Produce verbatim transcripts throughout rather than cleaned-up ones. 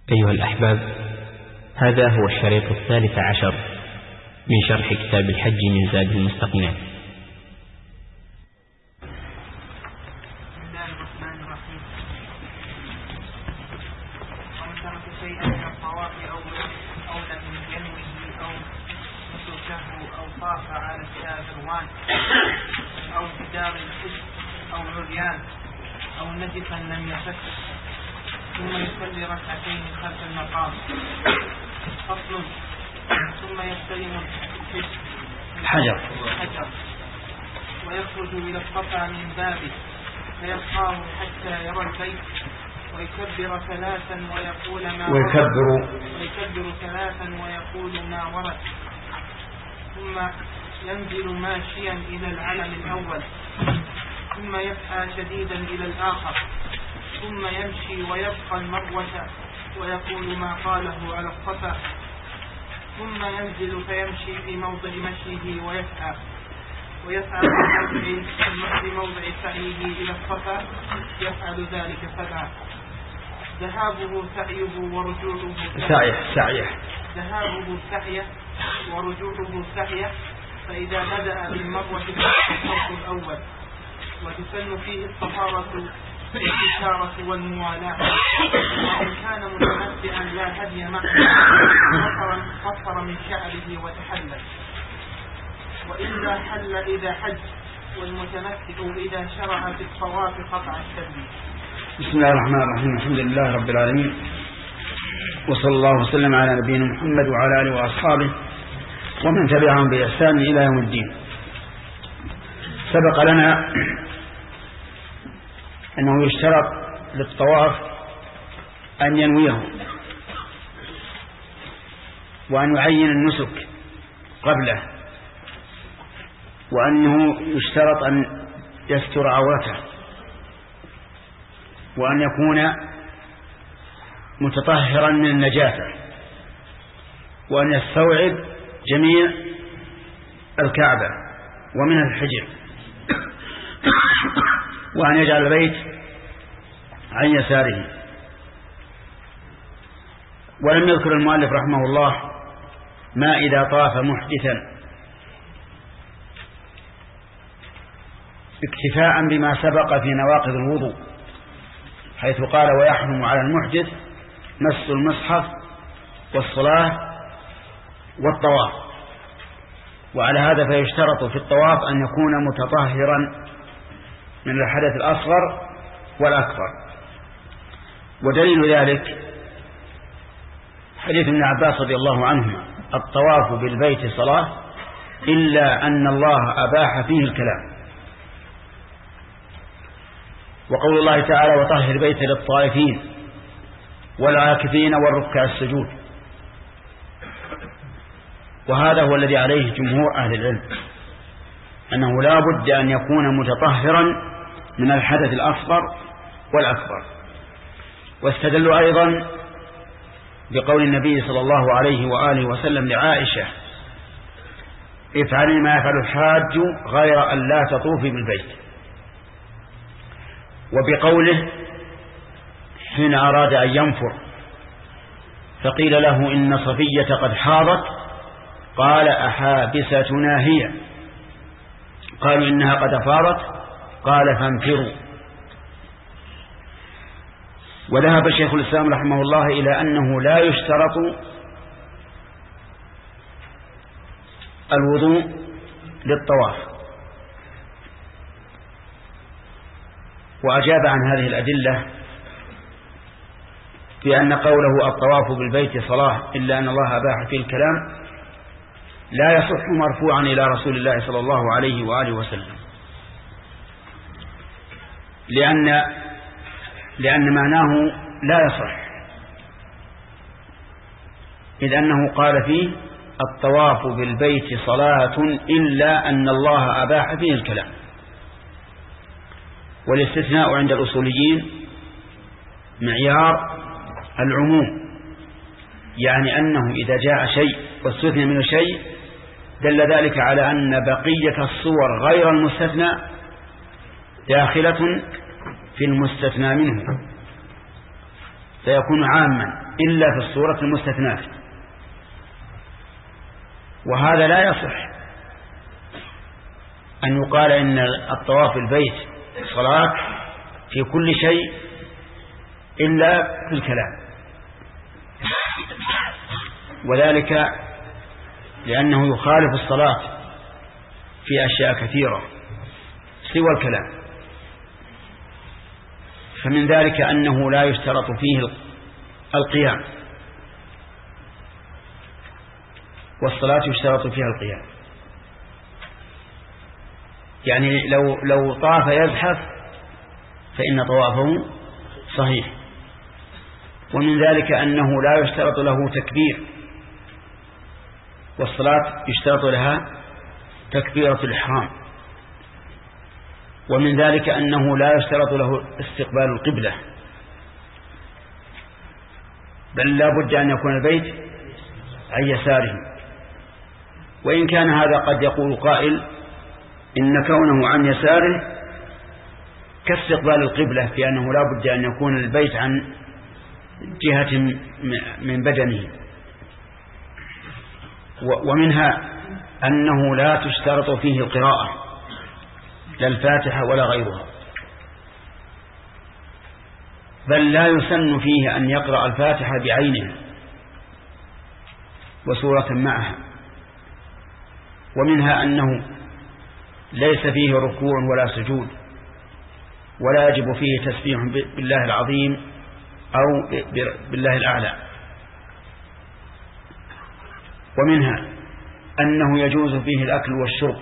أيها الأحباب، هذا هو الشريط الثالث عشر من شرح كتاب الحج من زاد المستقنع. بسم الله الرحمن الرحيم. ومن ترك شيئا من الطواف أو أو لم ينوه أو نسكه أو طاف على الشاذروان أو جدار الحج أو عريان أو نجسا لم يفك ثم يصلي ركعتين خلف المقام. فصل. ثم يستلم الحجر الحجر ويخرج إلى الصفا من بابه فيقطعه حتى يرى البيت ويكبر ثلاثا ويقول ما ويكبر ويكبر ثلاثا ويقول ما ورد، ثم ينزل ماشيا إلى العلم الأول، ثم يسعى شديدا إلى الآخر، ثم يمشي ويبقى المروة ويقول ما قاله على الصفا، ثم ينزل فيمشي في موضع مشيه ويسعى ويسعى في موضع سعيه إلى الصفا، يفعل ذلك سبعا. ذهابه سعيه ورجوعه سعيه سعيه ذهابه سعيه ورجوعه سعيه. فإذا بدأ بالمروة الصف الأول وتسن فيه الطهارة الإشارة والموالاة، وإن كان متمتعا لا هدي معه قصر من شعره وتحلل، وإلا حل إذا حج، والمتمتع إذا شرع في الطواف قطع السبيل. بسم الله الرحمن الرحيم. الحمد لله رب العالمين، وصلى الله وسلم على نبينا محمد وعلى آله وأصحابه ومن تبعهم بإحسان إلى يوم الدين. سبق لنا أنه يشترط للطواف أن ينويه وأن يعين النسك قبله، وأنه يشترط أن يستر عورته، وأن يكون متطهرا من النجاسة، وأن يستوعب جميع الكعبة ومن الحجر، وأن يجعل البيت عن يساره. ولم يذكر المؤلف رحمه الله ما إذا طاف محدثا، اكتفاء بما سبق في نواقض الوضوء، حيث قال ويحرم على المحدث مس المصحف والصلاة والطواف. وعلى هذا فيشترط في الطواف أن يكون متطهرا من الحدث الأصغر والأكبر. ودليل ذلك حديث ابن عباس رضي الله عنهما: الطواف بالبيت صلاة إلا أن الله أباح فيه الكلام. وقول الله تعالى: وطهر بيت للطائفين والعاكفين والركع السجود. وهذا هو الذي عليه جمهور أهل العلم، أنه لا بد أن يكون متطهرا من الحدث الأصغر والأكبر. واستدلوا أيضا بقول النبي صلى الله عليه وآله وسلم لعائشة: افعلي ما يفعل الحاج غير أن لا تطوفي بالبيت. وبقوله حين أراد أن ينفر فقيل له إن صفية قد حاضت، قال: أحابستنا هي؟ قالوا إنها قد أفاضت، قال: فانفروا. وذهب شيخ الإسلام رحمه الله إلى أنه لا يشترط الوضوء للطواف، وأجاب عن هذه الأدلة بأن قوله الطواف بالبيت صلاة إلا أن الله أباح فيه الكلام لا يصح مرفوعا إلى رسول الله صلى الله عليه وآله وسلم، لأن لأن معناه لا يصح، إذ أنه قال فيه الطواف بالبيت صلاة إلا أن الله أباح فيه الكلام. والاستثناء عند الأصوليين معيار العموم، يعني أنه إذا جاء شيء واستثنى منه شيء دل ذلك على أن بقية الصور غير المستثنى داخلة في المستثنى منه. فيكون عاما إلا في الصورة المستثناة، وهذا لا يصح أن يقال إن الطواف بالبيت صلاة في كل شيء إلا في الكلام، وذلك لأنه يخالف الصلاة في أشياء كثيرة سوى الكلام. فمن ذلك أنه لا يشترط فيه القيام، والصلاة يشترط فيها القيام، يعني لو لو طاف يزحف فإن طوافه صحيح. ومن ذلك أنه لا يشترط له تكبير، والصلاة يشترط لها تكبيرة الإحرام. ومن ذلك أنه لا يشترط له استقبال القبلة، بل لا بد أن يكون البيت عن يساره. وإن كان هذا قد يقول قائل إن كونه عن يساره كاستقبال القبلة، في أنه لا بد أن يكون البيت عن جهة من بدنه. ومنها أنه لا تشترط فيه القراءة، لا الفاتحة ولا غيرها، بل لا يسن فيه أن يقرأ الفاتحة بعينها وسورة معها. ومنها أنه ليس فيه ركوع ولا سجود، ولا يجب فيه تسبيح بالله العظيم أو بالله الأعلى. ومنها أنه يجوز فيه الأكل والشرب،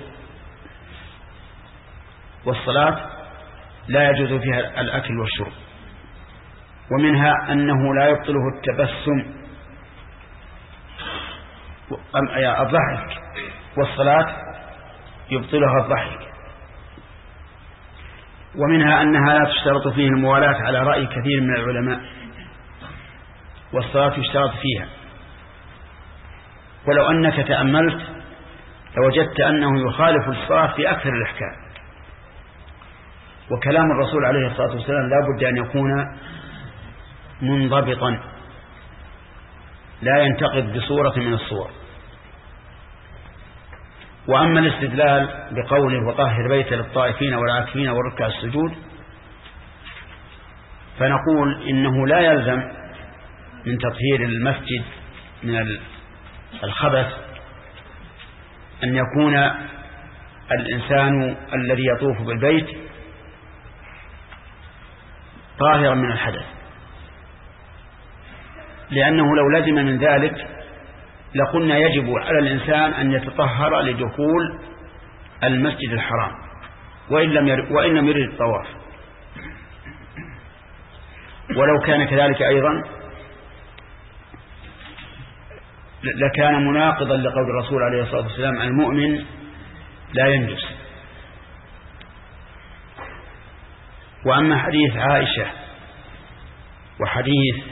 والصلاة لا يجوز فيها الأكل والشرب. ومنها أنه لا يبطله التبسم الضحك، والصلاة يبطلها الضحك. ومنها أنها لا تشترط فيه الموالاة على رأي كثير من العلماء، والصلاة يشترط فيها. ولو أنك تأملت لوجدت أنه يخالف الصلاة في أكثر الأحكام. وكلام الرسول عليه الصلاة والسلام لا بد أن يكون منضبطا، لا ينتقد بصورة من الصور. وأما الاستدلال بقوله وطهر بيت للطائفين والعاكفين والركع السجود، فنقول إنه لا يلزم من تطهير المسجد من الخبث أن يكون الإنسان الذي يطوف بالبيت طاهرا من الحدث، لأنه لو لزم من ذلك لقلنا يجب على الإنسان أن يتطهر لدخول المسجد الحرام وإن لم يرد, وإن لم يرد الطواف. ولو كان كذلك أيضا لكان مناقضا لقول الرسول عليه الصلاة والسلام المؤمن لا ينجس. وأما حديث عائشة وحديث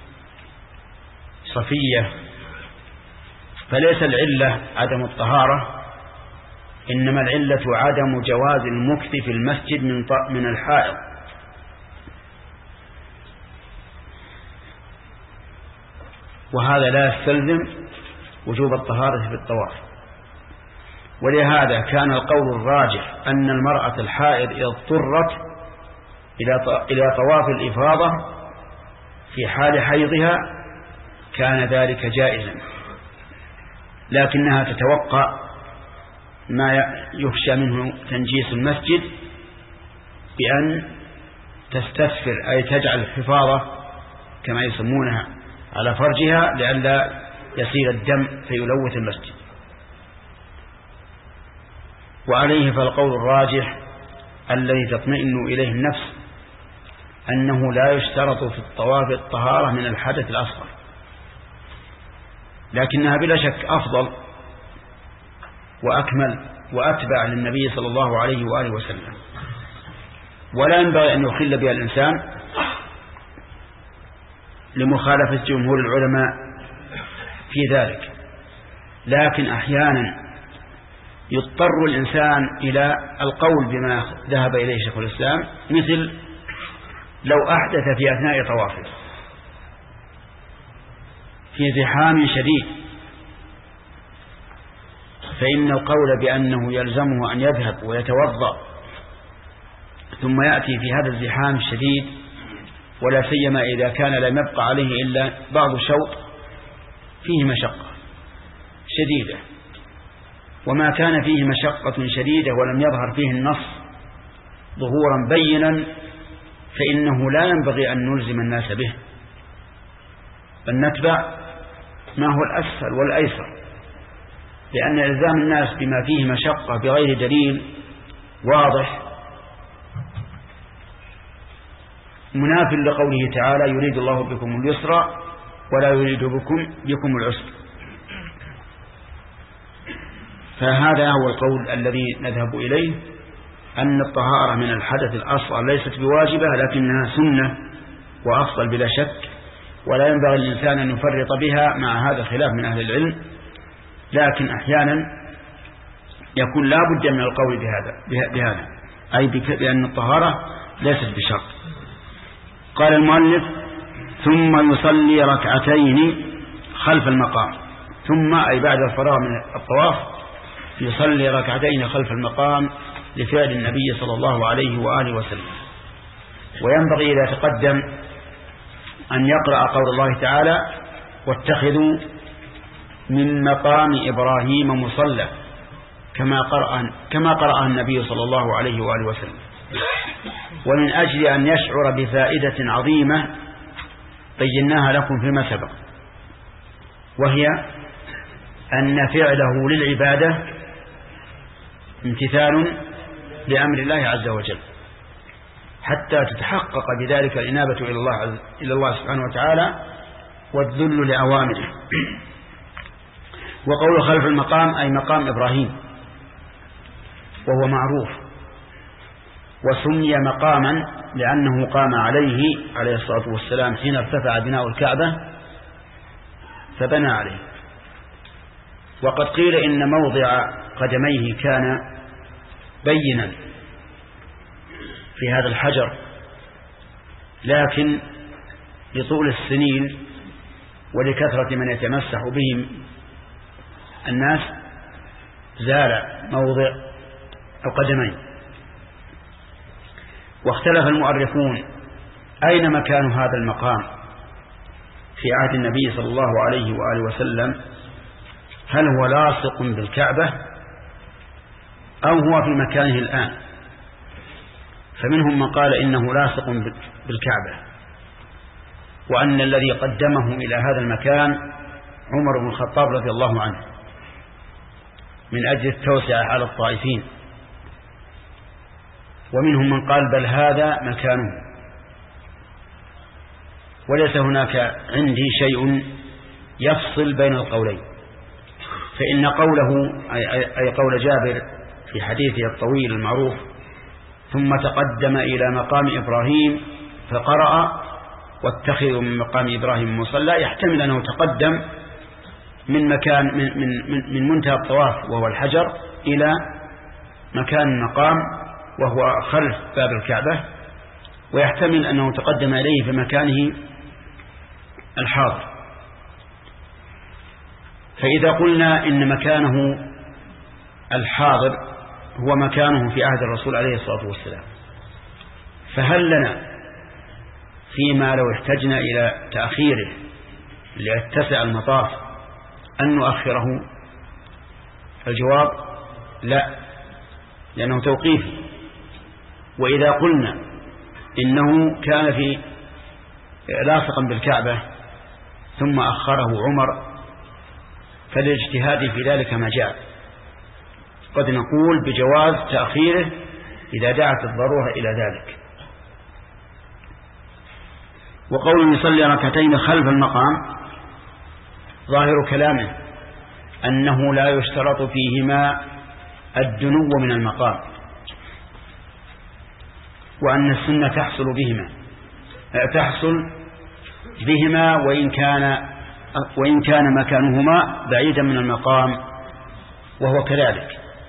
صفية فليس العلة عدم الطهارة، إنما العلة عدم جواز المكث في المسجد من من الحائض. وهذا لا يستلزم وجوب الطهارة في الطواف. ولهذا كان القول الراجح أن المرأة الحائض إذا اضطرت إلى طواف الإفاضة في حال حيضها كان ذلك جائزا، لكنها تتوقع ما يخشى منه تنجيس المسجد بأن تستسفر، أي تجعل الحفاظة كما يسمونها على فرجها لئلا يسيل الدم فيلوث المسجد. وعليه فالقول الراجح الذي تطمئن إليه النفس أنه لا يشترط في الطواف الطهارة من الحدث الأصغر، لكنها بلا شك أفضل وأكمل وأتبع للنبي صلى الله عليه وآله وسلم، ولا ينبغي أن يخل بها الإنسان لمخالفة جمهور العلماء في ذلك. لكن أحيانا يضطر الإنسان إلى القول بما ذهب إليه شيخ الإسلام، مثل لو أحدث في أثناء طوافه في زحام شديد، فإن القول بأنه يلزمه أن يذهب ويتوضأ ثم يأتي في هذا الزحام الشديد، ولا سيما إذا كان لم يبقى عليه إلا بعض شوط، فيه مشقة شديدة. وما كان فيه مشقة شديدة ولم يظهر فيه النص ظهورا بينا فإنه لا ينبغي أن نلزم الناس به، بل نتبع ما هو الأسهل والأيسر، لأن إلزام الناس بما فيه مشقة بغير دليل واضح مناف لقوله تعالى: يريد الله بكم اليسر ولا يريد بكم بكم العسر. فهذا هو القول الذي نذهب إليه، أن الطهارة من الحدث الأصغر ليست بواجبة، لكنها سنة وأفضل بلا شك، ولا ينبغي للإنسان أن يفرط بها مع هذا الخلاف من أهل العلم، لكن أحيانا يكون لا بد من القول بهذا بهذا أي بأن الطهارة ليست بشرط. قال المؤلف: ثم يصلي ركعتين خلف المقام. ثم أي بعد الفراغ من الطواف يصلي ركعتين خلف المقام لفعل النبي صلى الله عليه وآله وسلم. وينبغي إذا تقدم أن يقرأ قول الله تعالى: واتخذوا من مقام إبراهيم مصلى، كما قرأ كما قرأ النبي صلى الله عليه وآله وسلم. ومن أجل أن يشعر بفائدة عظيمة بيناها لكم فيما سبق، وهي أن فعله للعبادة امتثال لأمر الله عز وجل، حتى تتحقق بذلك الإنابة إلى الله إلى الله سبحانه وتعالى والذل لأوامره. وقول خلف المقام أي مقام إبراهيم، وهو معروف، وسمي مقاما لأنه قام عليه عليه الصلاة والسلام حين ارتفع بناء الكعبة فبنى عليه. وقد قيل إن موضع قدميه كان بينا في هذا الحجر، لكن لطول السنين ولكثرة من يتمسح بهم الناس زال موضع القدمين. واختلف المؤرخون أين مكان هذا المقام في عهد النبي صلى الله عليه وآله وسلم، هل هو لاصق بالكعبة أو هو في مكانه الآن؟ فمنهم من قال إنه لاصق بالكعبة، وأن الذي قدمه إلى هذا المكان عمر بن الخطاب رضي الله عنه من أجل التوسعة على الطائفين. ومنهم من قال بل هذا مكانه. وليس هناك عندي شيء يفصل بين القولين، فإن قوله أي قول جابر في حديثه الطويل المعروف: ثم تقدم إلى مقام إبراهيم فقرأ واتخذوا من مقام إبراهيم مصلى، يحتمل أنه تقدم من مكان من, من, من منتهى الطواف وهو الحجر إلى مكان المقام وهو خلف باب الكعبة، ويحتمل أنه تقدم إليه في مكانه الحاضر. فإذا قلنا إن مكانه الحاضر هو مكانه في عهد الرسول عليه الصلاة والسلام، فهل لنا فيما لو احتجنا إلى تأخيره ليتسع المطاف أن نؤخره؟ الجواب لا، لأنه توقيفي. وإذا قلنا إنه كان في لاصقا بالكعبة ثم أخره عمر فالاجتهاد في ذلك مجال، قد نقول بجواز تأخيره إذا دعت الضرورة إلى ذلك. وقول يصلي ركعتين خلف المقام ظاهر كلامه أنه لا يشترط فيهما الدنو من المقام، وأن السنة تحصل بهما تحصل بهما وإن كان وإن كان مكانهما بعيدا من المقام، وهو كذلك،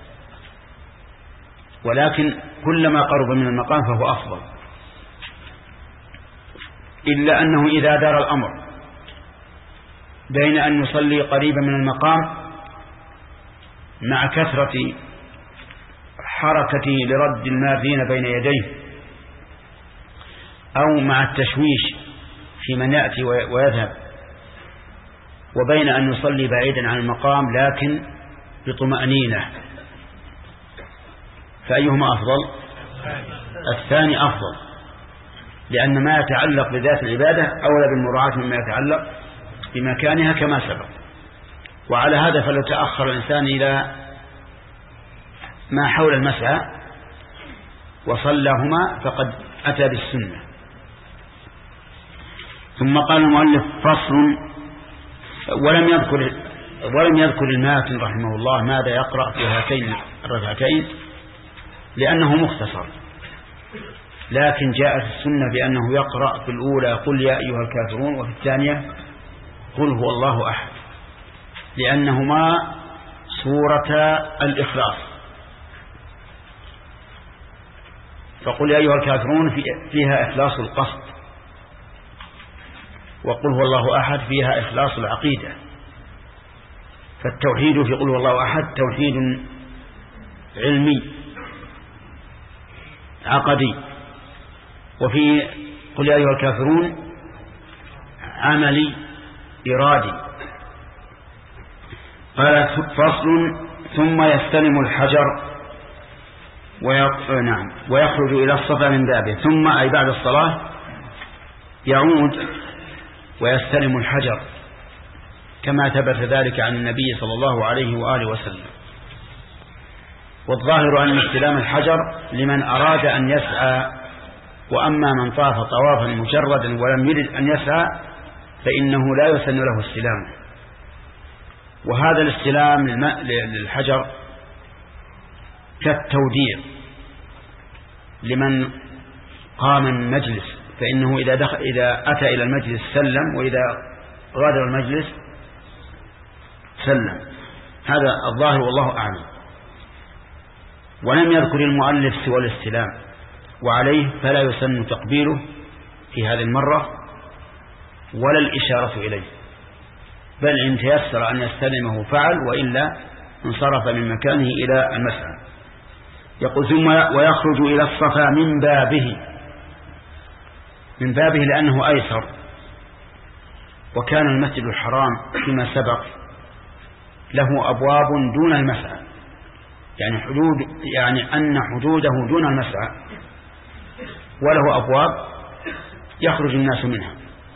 ولكن كلما قرب من المقام فهو أفضل. إلا أنه إذا دار الأمر بين أن يصلي قريبا من المقام مع كثرة حركته لرد المارين بين يديه، أو مع التشويش في من يأتي ويذهب، وبين أن يصلي بعيدا عن المقام لكن بطمأنينة، فأيهما أفضل؟ الثاني أفضل، لأن ما يتعلق بذات العبادة أولى بالمراعاة مما يتعلق بمكانها كما سبق. وعلى هذا فلو تأخر الإنسان إلى ما حول المسعى وصلىهما فقد أتى بالسنة. ثم قال المؤلف فصل، ولم يذكر ولم يذكر الماتن رحمه الله ماذا يقرأ في هاتين الركعتين لأنه مختصر، لكن جاءت السنة بأنه يقرأ في الأولى قل يا أيها الكافرون، وفي الثانية قل هو الله أحد، لأنهما سورة الإخلاص. فقل يا أيها الكافرون فيها إخلاص القصد، وقل هو الله أحد فيها إخلاص العقيدة. فالتوحيد في قل هو الله أحد توحيد علمي عقدي، وفي قل يا أيها الكافرون عملي إرادي. قال فصل ثم يستلم الحجر نعم ويخرج إلى الصفا من بابه، ثم أي بعد الصلاة يعود ويستلم الحجر كما ثبت ذلك عن النبي صلى الله عليه وآله وسلم. والظاهر أن استلام الحجر لمن أراد أن يسعى، وأما من طاف طوافا مجردا ولم يرد أن يسعى فإنه لا يسن له استلامه. وهذا الاستلام للحجر كالتوديع لمن قام المجلس، فإنه إذا, دخل إذا أتى إلى المجلس سلم، وإذا غادر المجلس سلم. هذا الظاهر والله أعلم. ولم يذكر المؤلف سوى الاستلام، وعليه فلا يسن تقبيله في هذه المرة ولا الإشارة إليه، بل إن تيسر أن يستلمه فعل، وإلا انصرف من مكانه إلى المسعى. يقول ثم ويخرج إلى الصفا من بابه، من بابه لأنه أيسر، وكان المسجد الحرام فيما سبق له أبواب دون المسعى، يعني حدود يعني أن حدوده دون المسعى، وله أبواب يخرج الناس منها.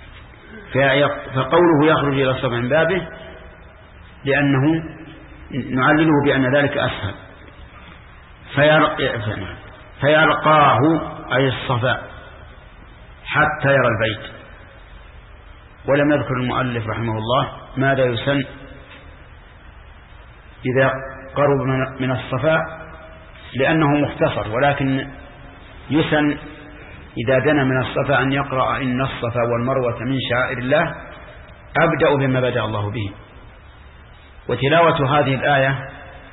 فقوله يخرج إلى الصفا من بابه لأنه نعلله بأن ذلك أسهل. فيرقاه أي الصفا حتى يرى البيت. ولم يذكر المؤلف رحمه الله ماذا يسن إذا قرب من الصفا لأنه مختصر، ولكن يسن إذا دنا من الصفا أن يقرأ إن الصفا والمروة من شعائر الله أبدأ بما بدأ الله به. وتلاوة هذه الآية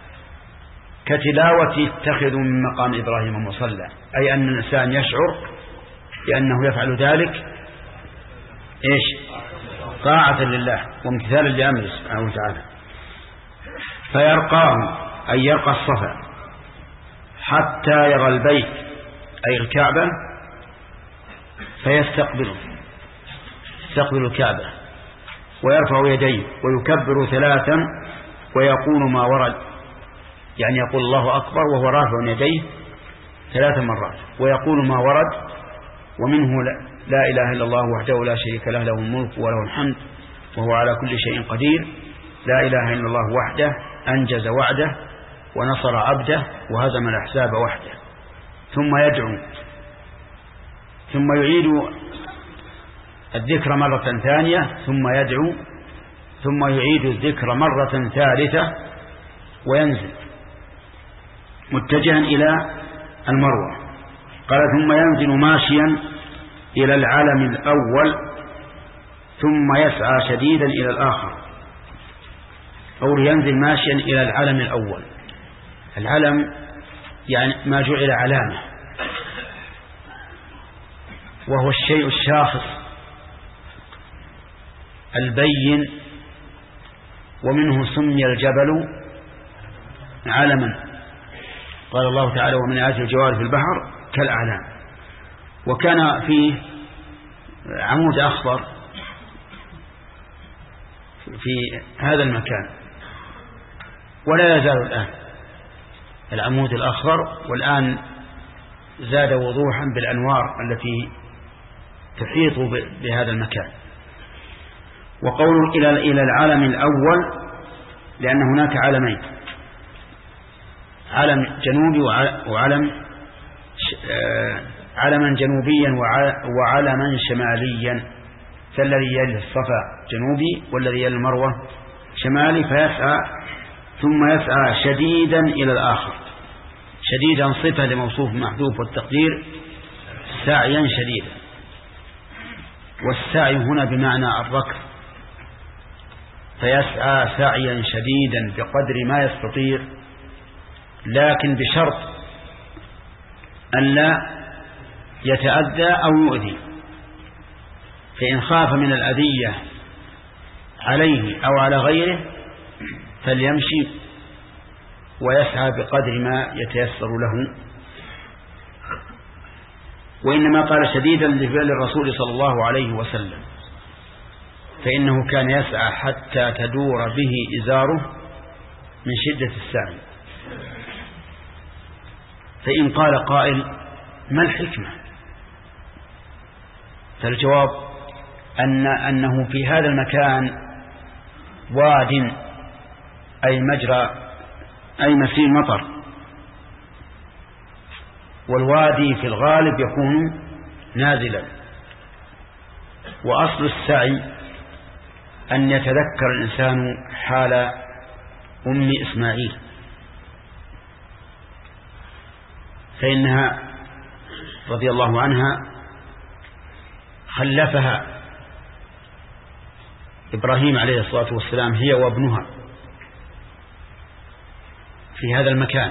كتلاوة اتخذ من مقام إبراهيم مصلى، أي أن الإنسان يشعر بأنه يفعل ذلك إيش طاعة لله وامتثالا لأمره سبحانه وتعالى. فيرقاه أي يرقى الصفا حتى يرى البيت أي الكعبة، فيستقبله يستقبل الكعبة ويرفع يديه ويكبر ثلاثا ويقول ما ورد، يعني يقول الله أكبر وهو رافع يديه ثلاث مرات، ويقول ما ورد، ومنه لا إله إلا الله وحده لا شريك له له الملك وله الحمد وهو على كل شيء قدير، لا إله إلا الله وحده أنجز وعده ونصر عبده وهزم الأحزاب وحده. ثم يدعو، ثم يعيد الذكر مرة ثانية، ثم يدعو، ثم يعيد الذكر مرة ثالثة وينزل متجها إلى المروة. قال ثم ينزل ماشيا إلى العلم الأول ثم يسعى شديدا إلى الآخر، أو ينزل ماشيا إلى العلم الأول. العلم يعني ما جعل علامة، وهو الشيء الشاخص البين ومنه سمي الجبل علما. قال الله تعالى ومن آياته الجوار في البحر كالأعلام. وكان فيه عمود أخضر في هذا المكان ولا يزال الآن العمود الأخضر، والآن زاد وضوحا بالأنوار التي تحيط بهذا المكان. وقول إلى إلى العالم الأول لأن هناك عالمين، عالم جنوبي وعالم عالما جنوبيا وعالما شماليا، فالذي يلي الصفا جنوبي والذي يلي المروة شمالي، فيسعى ثم يسعى شديدا إلى الآخر. شديدا صفة لموصوف محذوف والتقدير سعيا شديدا، والسعي هنا بمعنى الركض، فيسعى سعيا شديدا بقدر ما يستطيع، لكن بشرط أن لا يتأذى أو يؤذي. فإن خاف من الأذية عليه أو على غيره فليمشي ويسعى بقدر ما يتيسر له. وإنما قال شديدا لفعل الرسول صلى الله عليه وسلم، فإنه كان يسعى حتى تدور به إزاره من شدة السعي. فإن قال قائل ما الحكمة؟ فالجواب أن أنه في هذا المكان واد أي مجرى أي مسيل مطر، والوادي في الغالب يكون نازلا. وأصل السعي أن يتذكر الإنسان حال أم إسماعيل، فإنها رضي الله عنها خلفها إبراهيم عليه الصلاة والسلام هي وابنها في هذا المكان،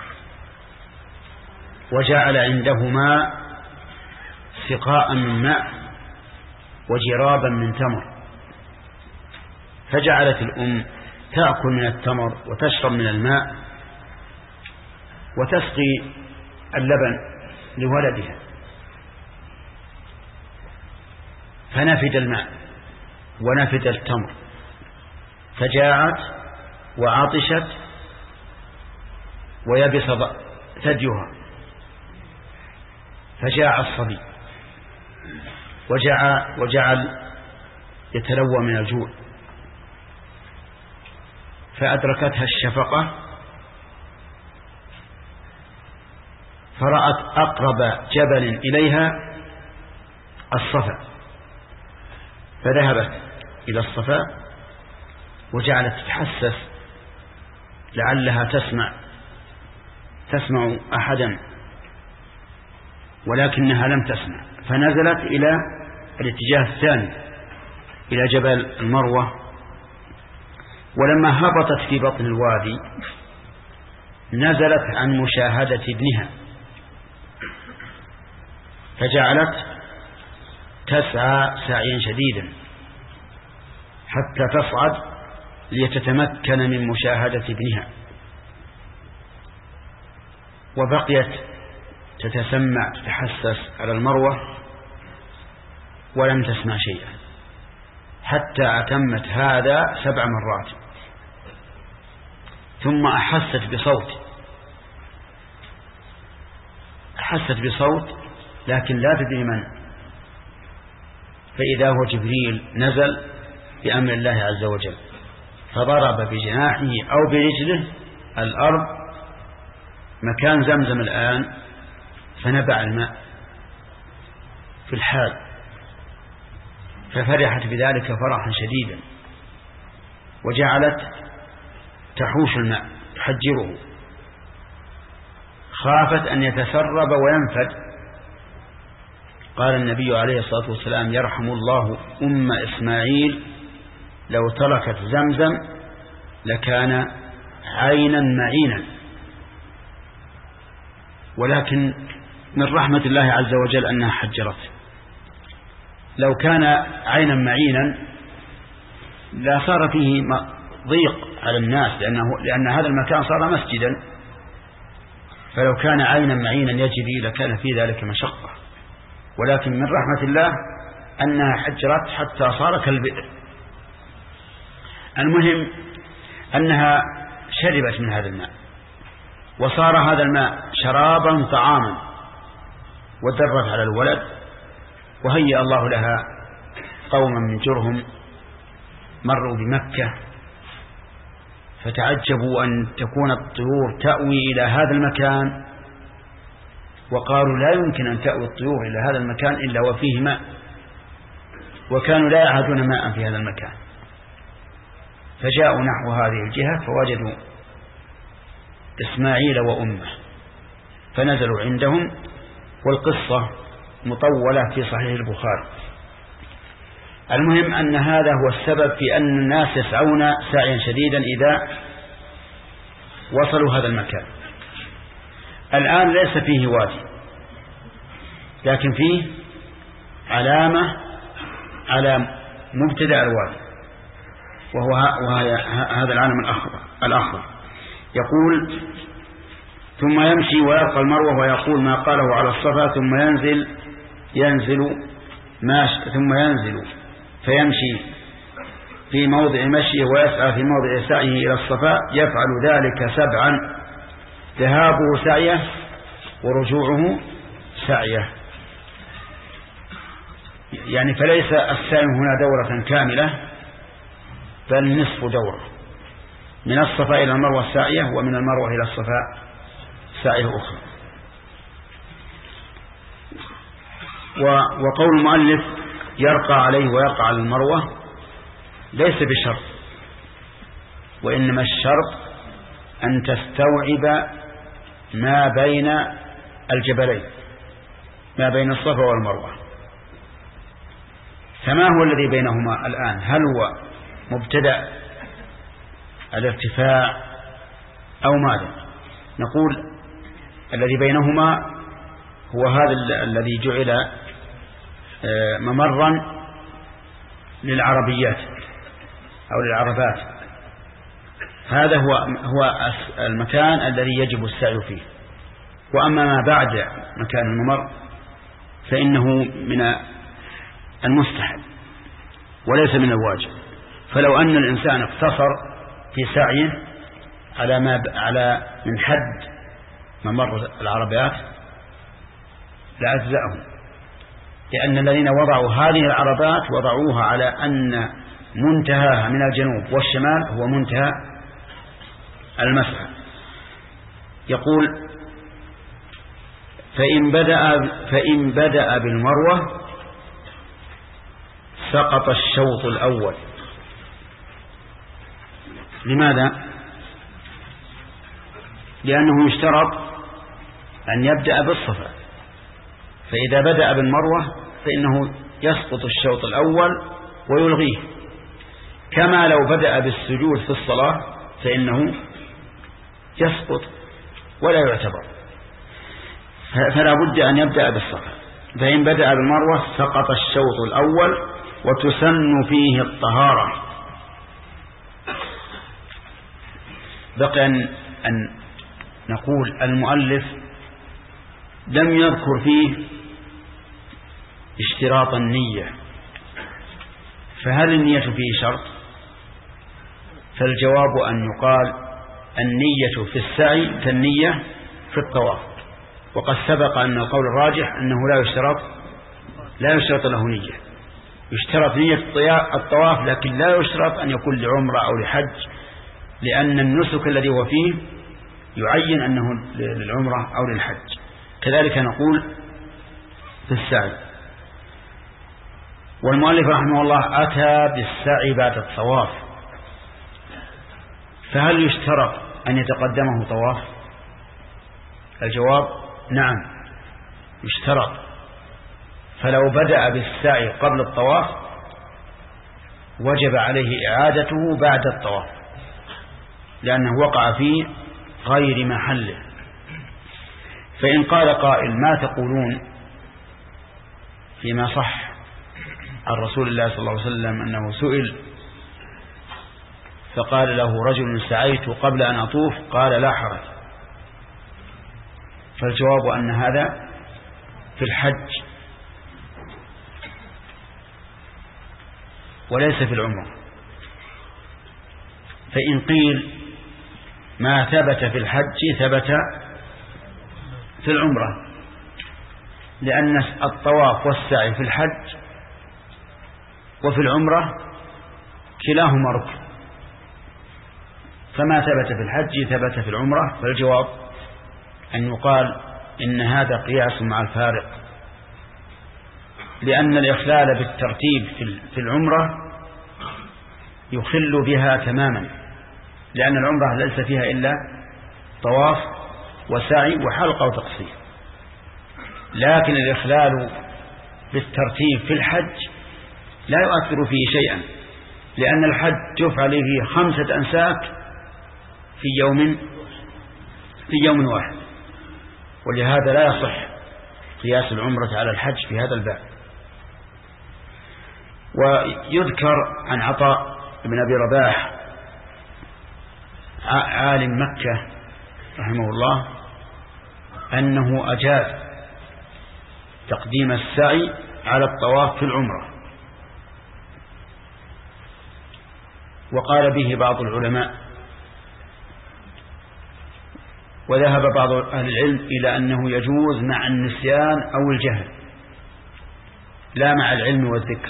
وجعل عندهما سقاء من ماء وجرابا من تمر، فجعلت الأم تأكل من التمر وتشرب من الماء وتسقي اللبن لولدها، فنفد الماء ونفد التمر، فجاعت وعطشت ويبس ثديها، فجاع الصبي وجاع وجعل يتلوى من الجوع، فأدركتها الشفقة فرأت أقرب جبل إليها الصفا، فذهبت إلى الصفا وجعلت تتحسس لعلها تسمع تسمع أحدا، ولكنها لم تسمع، فنزلت إلى الاتجاه الثاني إلى جبل المروة. ولما هبطت في بطن الوادي نزلت عن مشاهدة ابنها، فجعلت تسعى سعيا شديدا حتى تصعد ليتتمكن من مشاهدة ابنها، وبقيت تتسمع تتحسس على المروة ولم تسمع شيئا حتى أتمت هذا سبع مرات، ثم أحست بصوت أحست بصوت لكن لا تدري من، فإذا هو جبريل نزل بأمر الله عز وجل، فضرب بجناحه أو برجله الأرض مكان زمزم الآن، فنبع الماء في الحال، ففرحت بذلك فرحا شديدا، وجعلت تحوش الماء تحجره، خافت أن يتسرب وينفد. قال النبي عليه الصلاة والسلام يرحم الله أم إسماعيل لو تركت زمزم لكان عينا معينا، ولكن من رحمة الله عز وجل أنها حجرت. لو كان عينا معينا لا صار فيه ضيق على الناس، لأنه لأن هذا المكان صار مسجدا، فلو كان عينا معينا يجري لكان في ذلك مشقة، ولكن من رحمة الله أنها حجرت حتى صار كالبئر. المهم أنها شربت من هذا الماء، وصار هذا الماء شرابا طعاما، ودرت على الولد، وهيأ الله لها قوما من جرهم مروا بمكة فتعجبوا أن تكون الطيور تأوي إلى هذا المكان، وقالوا لا يمكن أن تأوي الطيور إلى هذا المكان إلا وفيه ماء، وكانوا لا يعهدون ماء في هذا المكان، فجاءوا نحو هذه الجهة فوجدوا إسماعيل وأمه فنزلوا عندهم، والقصة مطولة في صحيح البخاري. المهم أن هذا هو السبب في أن الناس يسعون سعيا شديدا إذا وصلوا هذا المكان. الآن ليس فيه وادي، لكن فيه علامة على مبتدأ الوادي، وهو هذا العالم الأخضر. يقول ثم يمشي ويلقى المروة ويقول ما قاله على الصفا، ثم ينزل ينزل ماش ثم ينزل فيمشي في موضع مشيه ويسعى في موضع سعيه إلى الصفا، يفعل ذلك سبعا، ذهابه سعيه ورجوعه سعيه. يعني فليس السعي هنا دورة كاملة، بل نصف دورة، من الصفا إلى المروة سعيه، ومن المروة إلى الصفا سعيه أخرى. وقول المؤلف يرقى عليه ويرقى على المروة ليس بشرط، وإنما الشرط أن تستوعب ما بين الجبلين، ما بين الصفا والمروة. فما هو الذي بينهما الآن؟ هل هو مبتدأ الارتفاع أو ماذا؟ نقول الذي بينهما هو هذا الذي جعل ممرا للعربيات أو للعربات، هذا هو هو المكان الذي يجب السعي فيه. وأما ما بعد مكان الممر فإنه من المستحب وليس من الواجب. فلو أن الإنسان اقتصر في سعيه على ما على من حد ممر العربيات لأجزأهم، لأن الذين وضعوا هذه العربات وضعوها على أن منتهاها من الجنوب والشمال هو منتهى المسعى. يقول فإن بدأ, فإن بدأ بالمروة سقط الشوط الأول. لماذا؟ لأنه يشترط أن يبدأ بالصفا، فإذا بدأ بالمروة فإنه يسقط الشوط الأول ويلغيه، كما لو بدأ بالسجود في الصلاة فإنه يسقط ولا يعتبر. فلا بد أن يبدأ بالصفا. فإن بدأ بالمروة سقط الشوط الأول وتسن فيه الطهارة. بقي أن نقول المؤلف لم يذكر فيه اشتراط النية، فهل النية فيه شرط؟ فالجواب أن يقال النية في السعي كالنية في الطواف، وقد سبق أن القول الراجح أنه لا يشترط لا يشترط له نية، يشترط نية الطواف لكن لا يشترط أن يكون لعمرة أو لحج، لأن النسك الذي هو فيه يعين أنه للعمرة أو للحج. كذلك نقول في السعي. والمؤلف رحمه الله أتى بالسعي بعد الطواف، فهل يشترط أن يتقدمه طواف؟ الجواب نعم يشترط، فلو بدأ بالسعي قبل الطواف وجب عليه إعادته بعد الطواف، لأنه وقع في غير محله. فإن قال قائل ما تقولون فيما صح عن رسول الله صلى الله عليه وسلم أنه سئل فقال له رجل سعيت قبل أن أطوف، قال لا حرج. فالجواب أن هذا في الحج وليس في العمرة. فإن قيل ما ثبت في الحج ثبت في العمرة، لأن الطواف والسعي في الحج وفي العمرة كلاهما ركن، فما ثبت في الحج ثبت في العمرة. فالجواب أن يقال إن هذا قياس مع الفارق، لأن الإخلال بالترتيب في العمرة يخل بها تماما، لأن العمرة ليس فيها إلا طواف وسعي وحلقة وتقصير. لكن الإخلال بالترتيب في الحج لا يؤثر فيه شيئا، لأن الحج يفعل فيه خمسة أنساك في يوم في يوم واحد، ولهذا لا يصح قياس العمرة على الحج في هذا الباب. ويذكر عن عطاء بن أبي رباح عالم مكة رحمه الله أنه أجاز تقديم السعي على الطواف في العمرة، وقال به بعض العلماء، وذهب بعض أهل العلم إلى أنه يجوز مع النسيان أو الجهل لا مع العلم والذكر.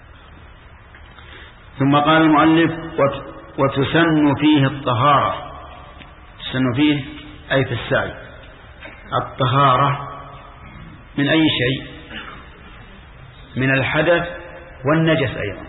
ثم قال المؤلف وتسن فيه الطهارة. تسن فيه أي في السعي الطهارة من أي شيء؟ من الحدث والنجس أيضا،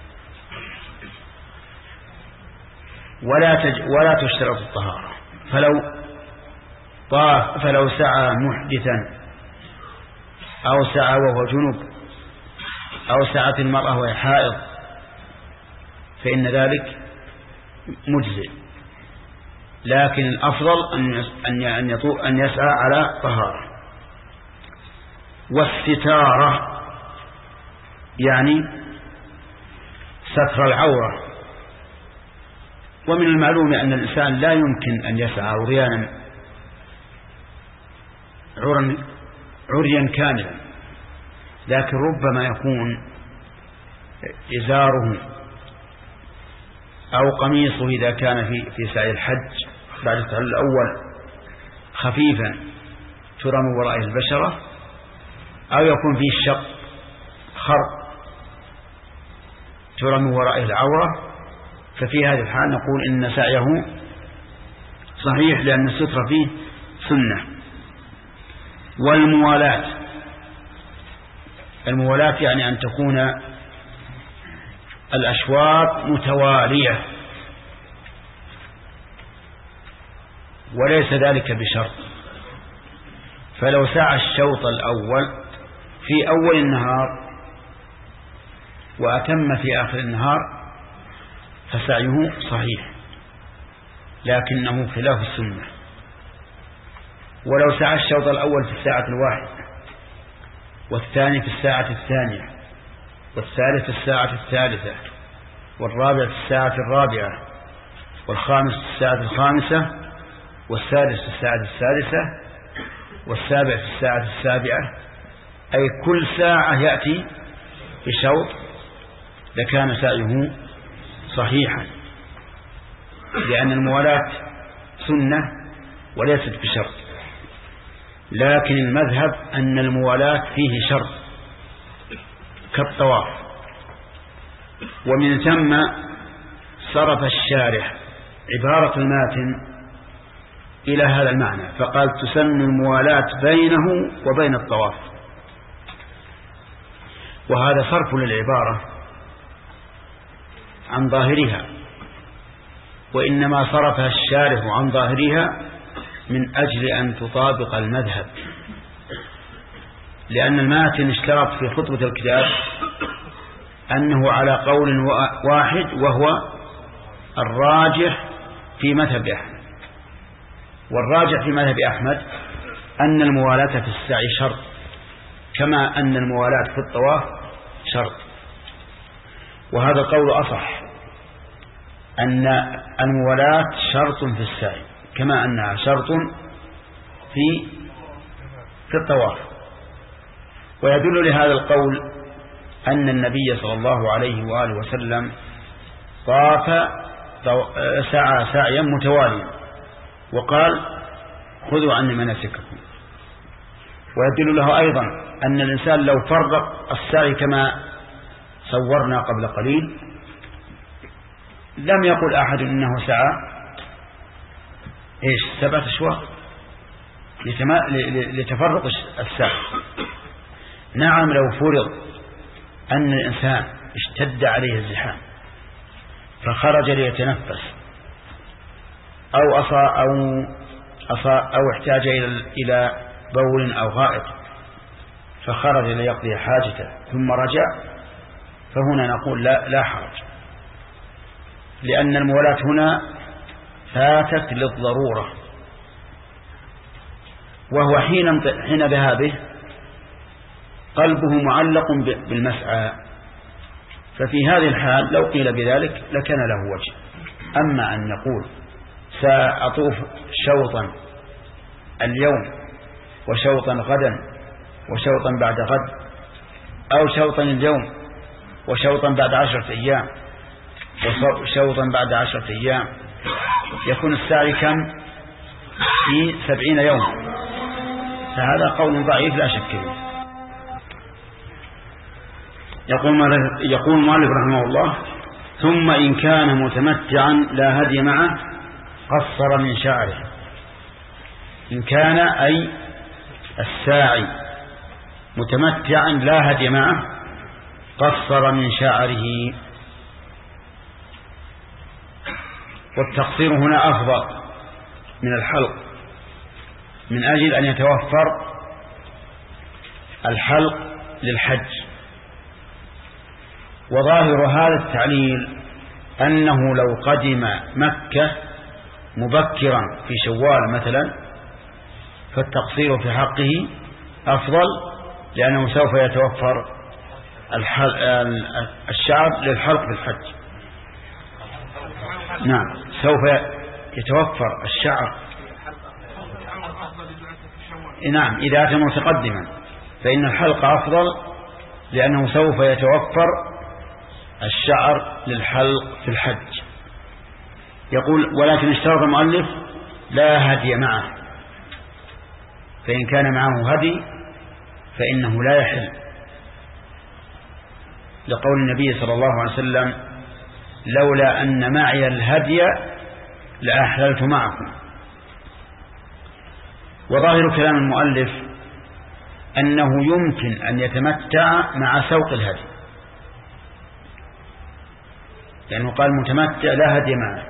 ولا تج ولا تشترط الطهارة. فلو طاف فلو سعى محدثا أو سعى وهو جنب أو سعت المرأة وهي حائض فإن ذلك مجزئ، لكن الأفضل أن أن يسعى على طهارة. والستارة يعني ستر العورة، ومن المعلوم أن الإنسان لا يمكن أن يسعى عريانا عريا كاملا، لكن ربما يكون إزاره أو قميصه إذا كان في في سعي الحج بعد التحلل الأول خفيفا ترى من وراء البشرة، أو يكون فيه الشق خرق ترى من وراء العورة، ففي هذه الحال نقول إن سعيه صحيح لأن الستر فيه سنة. والموالاة، الموالاة يعني أن تكون الأشواط متوالية، وليس ذلك بشرط. فلو سعى الشوط الأول في أول النهار وأتم في آخر النهار فسعيه صحيح، لكنه خلاف السنة. ولو سعى الشوط الأول في الساعة الواحدة، والثاني في الساعة الثانية، والثالث في الساعة الثالثة، والرابع في الساعة الرابعة، والخامس في الساعة الخامسة، والسادس في الساعة السادسة، والسابع في الساعة السابعة، أي كل ساعة يأتي بشوط لكان سعيه صحيحا، لأن الموالاة سنة وليست بشرط. لكن المذهب أن الموالاة فيه شرط كالطواف، ومن ثم صرف الشارح عبارة الماتن إلى هذا المعنى، فقال تسن الموالاة بينه وبين الطواف. وهذا صرف للعبارة عن ظاهرها، وإنما صرفها الشارح عن ظاهرها من أجل أن تطابق المذهب، لأن الماتن اشترط في خطبة الكتاب أنه على قول واحد وهو الراجح في مذهب أحمد. والراجح في مذهب أحمد أن الموالاة في السعي شرط، كما أن الموالاة في الطواف شرط، وهذا القول أصح، أن الموالاة شرط في السعي كما أنها شرط في في الطواف. ويدل لهذا القول أن النبي صلى الله عليه وآله وسلم طاف سعى سعيا متواليا وقال خذوا عني مناسككم. ويدل له أيضا أن الإنسان لو فرق السعي كما صورنا قبل قليل لم يقل أحد إنه سعى إيش سبعة أشواط لتفرق السعي. نعم لو فرض أن الإنسان اشتد عليه الزحام فخرج ليتنفس أو أصى أو أصى أو احتاج إلى بول أو غائط فخرج ليقضي حاجته ثم رجع فهنا نقول لا لا حرج، لأن المولاة هنا فاتت للضرورة، وهو حين حين ذهابه قلبه معلق بالمسعى، ففي هذه الحال لو قيل بذلك لكان له وجه. أما أن نقول سأطوف شوطا اليوم وشوطا غدا وشوطا بعد غد أو شوطا اليوم وشوطا بعد عشرة أيام وشوطا بعد عشرة أيام يكون السعي كم في سبعين يوم، فهذا قول ضعيف لا شك فيه. يقول يقول المؤلف رحمه الله ثم إن كان متمتعا لا هدي معه قصر من شعره. إن كان أي الساعي متمتعا لا هدي معه قصر من شعره. والتقصير هنا أفضل من الحلق من أجل أن يتوفر الحلق للحج. وظاهر هذا التعليل أنه لو قدم مكة مبكرا في شوال مثلا فالتقصير في حقه أفضل، لأنه سوف يتوفر الشعر للحلق في الحج. نعم سوف يتوفر الشعر. نعم إذا أتى متقدما فإن الحلق أفضل، لأنه سوف يتوفر الشعر للحلق في الحج. يقول ولكن اشترط المؤلف لا هدي معه، فإن كان معه هدي فإنه لا يحل، لقول النبي صلى الله عليه وسلم لولا أن معي الهدي لأحللت معكم. وظاهر كلام المؤلف أنه يمكن أن يتمتع مع سوق الهدي، لأنه قال متمتع لا هدي معه.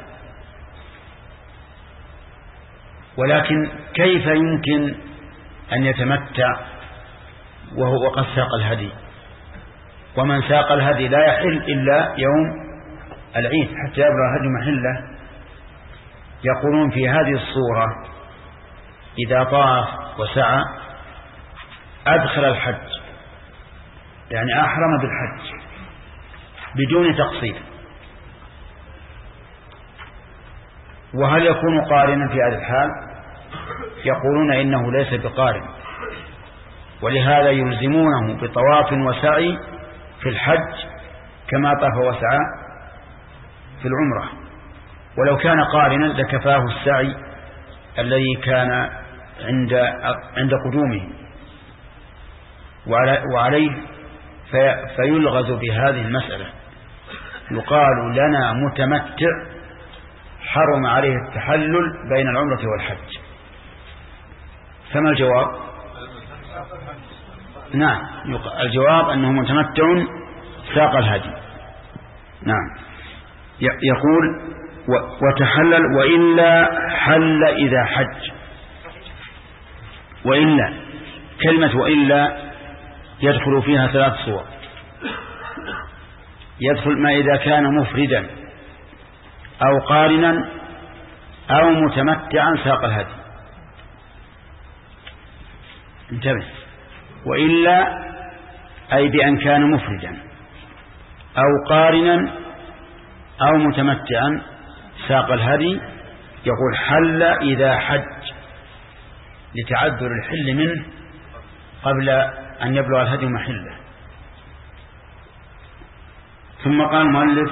ولكن كيف يمكن أن يتمتع وهو قد ساق الهدي؟ ومن ساق الهدي لا يحل إلا يوم العيد حتى يبلغ الهدي محله. يقولون في هذه الصورة إذا طاف وسعى أدخل الحج، يعني أحرم بالحج بدون تقصير. وهل يكون قارنا في هذا الحال؟ يقولون إنه ليس بقارن، ولهذا يلزمونه بطواف وسعي في الحج كما طاف وسعى في العمرة. ولو كان قارنا لكفاه السعي الذي كان عند عند قدومه. وعليه في فيلغز بهذه المسألة، يقال لنا متمتع حرم عليه التحلل بين العمرة والحج. فما الجواب؟ نعم الجواب أنه متمتع ساق الهدي. نعم يقول وتحلل وإلا حل إذا حج. وإلا كلمة وإلا يدخل فيها ثلاث صور. يدخل ما إذا كان مفردا أو قارنا أو متمتعا ساق الهدي. انتبه، وإلا أي بأن كان مفردا أو قارنا أو متمتعا ساق الهدي يقول حل إذا حج لتعذر الحل منه قبل أن يبلغ الهدي محله. ثم قال المؤلف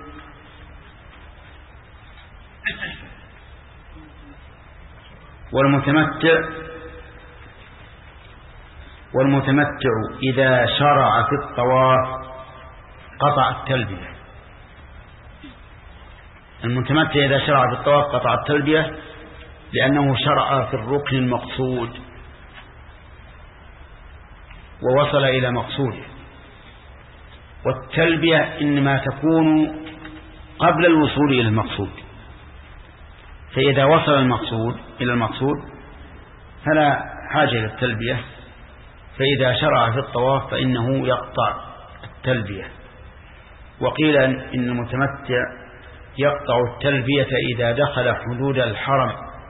والمتمتع والمتمتع إذا شرع في الطواف قطع التلبية. المتمتع إذا شرع في الطواف قطع التلبية لأنه شرع في الركن المقصود ووصل إلى مقصوده، والتلبية إنما تكون قبل الوصول إلى المقصود، فإذا وصل المقصود إلى المقصود فلا حاجة إلى التلبية، فإذا شرع في الطواف فإنه يقطع التلبية. وقيل إن المتمتع يقطع التلبية إذا دخل حدود الحرم،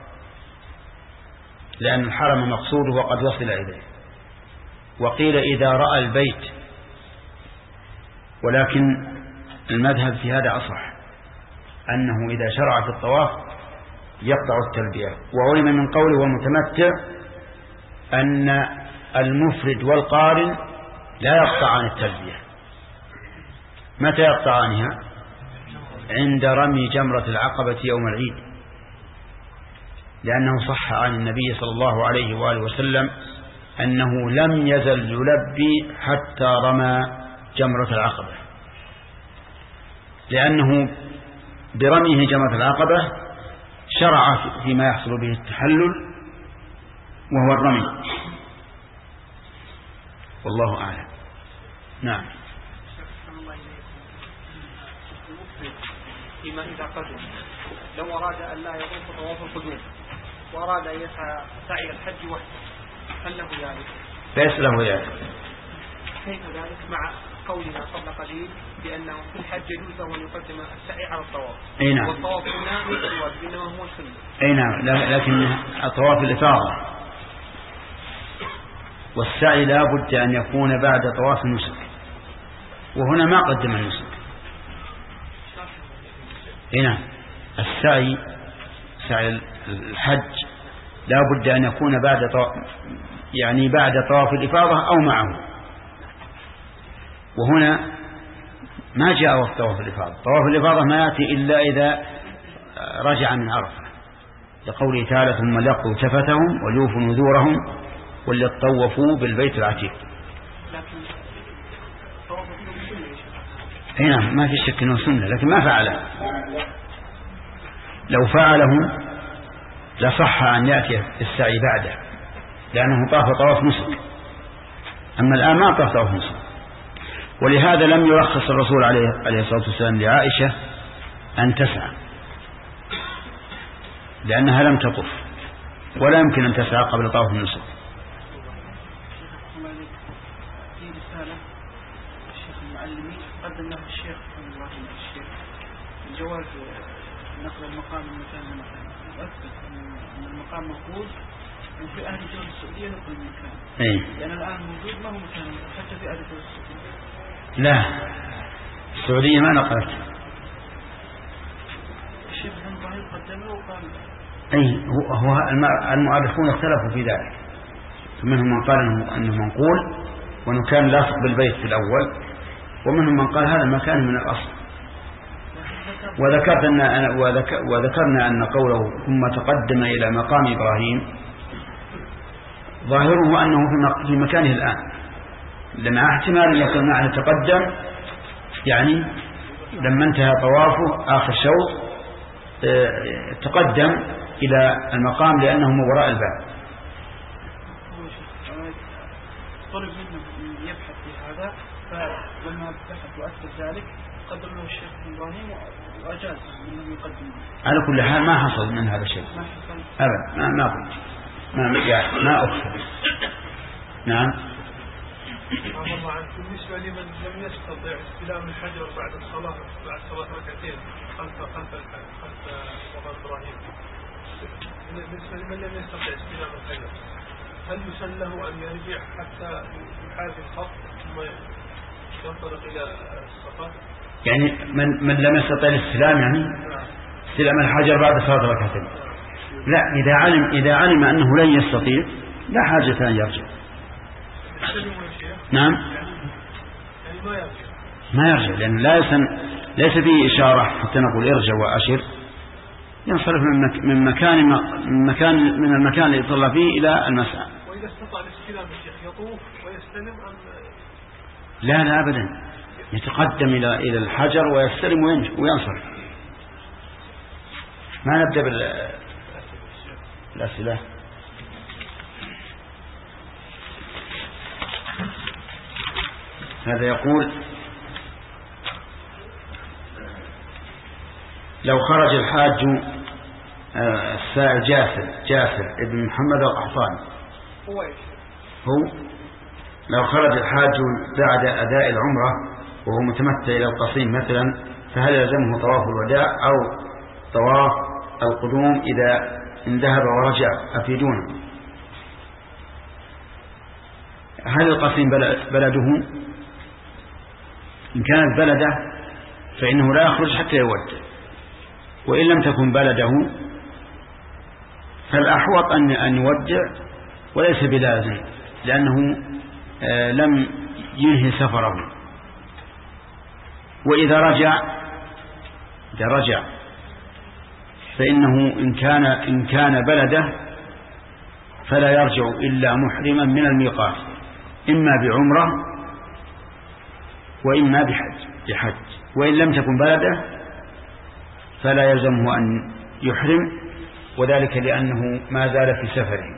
لأن الحرم مقصوده وقد وصل إليه. وقيل إذا رأى البيت، ولكن المذهب في هذا أصح، أنه إذا شرع في الطواف يقطع التلبية. وعلم من قوله والمتمتع أن المفرد والقارن لا يقطعان التلبية. متى يقطعانها؟ عند رمي جمرة العقبة يوم العيد، لأنه صح عن النبي صلى الله عليه وآله وسلم أنه لم يزل يلبي حتى رمى جمرة العقبة، لأنه برميه جمرة العقبة شرع فيما يحصل به التحلل وهو الرمي، والله أعلم. نعم. فيما إذا قدم لو أراد أن لا يطوف طواف القدوم وأراد أن يسعى سعي الحج وحده هل له ذلك؟ ليس له ذلك. كيف ذلك مع قولنا قبل قليل بأنه في الحج يجوز له أن يقدم السعي على الطواف؟ أي نعم. والطواف هنا ليس الواجب إنما هو السنة. أي نعم، لكن الطواف الإفاضة والسعي لا بد أن يكون بعد طواف النسك، وهنا ما قدم النسك. هنا السعي سعي الحج لا بد أن يكون بعد طواف، يعني بعد طواف الإفاضة أو معه، وهنا ما جاء وقت طواف الإفاضة. طواف الإفاضة ما يأتي إلا إذا رجع من عرفة، لقوله تعالى ثم ليقضوا تفتهم وليوفوا نذورهم وليطوفوا بالبيت العتيق. هنا ما في شك انه سنة، لكن ما فعله. لو فعله لصح أن يأتي السعي بعده، لأنه طاف طواف نسك، أما الآن ما طاف طواف نسك. ولهذا لم يرخص الرسول عليه عليه الصلاة والسلام لعائشة أن تسعى، لأنها لم تطف ولا يمكن أن تسعى قبل طواف النسك. قدم له الشيخ الشيخ جواز نقل المقام من مكان لمكان، وأثبت أن المقام موجود وفي أهل الدولة السعودية نقل المكان. أي. لأن الآن موجود ما هو مكان حتى في أهل الدولة السعودية. لا، السعودية ما نقلت. الشيخ بن ظهير قدمه وقال. أي هو المؤرخون اختلفوا في ذلك، فمنهم من قال أنه منقول وأنه كان لاصق بالبيت في الأول، ومنهم من قال هذا المكان من الأصل. وذكرت أن وذكرنا أن قوله ثم تقدم إلى مقام إبراهيم ظاهره أنه في مكانه الآن، لمع احتمال أن يكون معنى تقدم يعني لما انتهى طوافه آخر شوط تقدم إلى المقام لأنه من وراء الباب. طلب منه يبحث في هذا، فلما بحث وأثبت ذلك قدم له الشيخ إبراهيم وأجاز منه يقدم. على كل حال ما حصل من هذا الشيء أبدا، ما ما قلت ما يعني ما أخفى. نعم. الله عنك بالنسبة لمن لم يستطع استلام الحجر بعد الصلاة بعد صلاة ركعتين خلف خلف خلف مقام إبراهيم، بالنسبة لمن لم يستطع استلام الحجر هل يسن له أن يرجع حتى يحاذي الخط ثم ينطلق إلى الصفا؟ يعني من من لم يستطع الاستلام يعني استلام الحجر بعد صلاة ركعتين. لا، إذا علم إذا علم أنه لن يستطيع لا حاجة أن يرجع. نعم، ما يرجع، لأنه لا يسن ليس فيه إشارة حتى نقول ارجع وأشر. ينصرف من مكان من مكان من المكان اللي صلى فيه إلى المسعى. وإذا استطاع الاستلام الشيخ يطوف ويستلم أم لا لا أبدا، يتقدم إلى إلى الحجر ويستلم وينصرف. ما نبدأ بالأسئلة. هذا يقول: لو خرج الحاج السائل جاسر جاسر ابن محمد القحطاني هو لو خرج الحاج بعد أداء العمرة وهو متمتع إلى القصيم مثلا، فهل يلزمه طواف الوداع أو طواف القدوم إذا ذهب ورجع؟ أفيدونه. هل القصيم بلده؟ إن كانت بلده فإنه لا يخرج حتى يودع، وإن لم تكن بلده فالأحوط أن أن يودع وليس بلازم، لأنه آه لم ينهي سفره. وإذا رجع إذا رجع فإنه إن كان إن كان بلده فلا يرجع إلا محرما من الميقات، إما بعمرة وإما بحج بحج وإن لم تكن بلده فلا يلزمه أن يحرم، وذلك لأنه ما زال في سفره.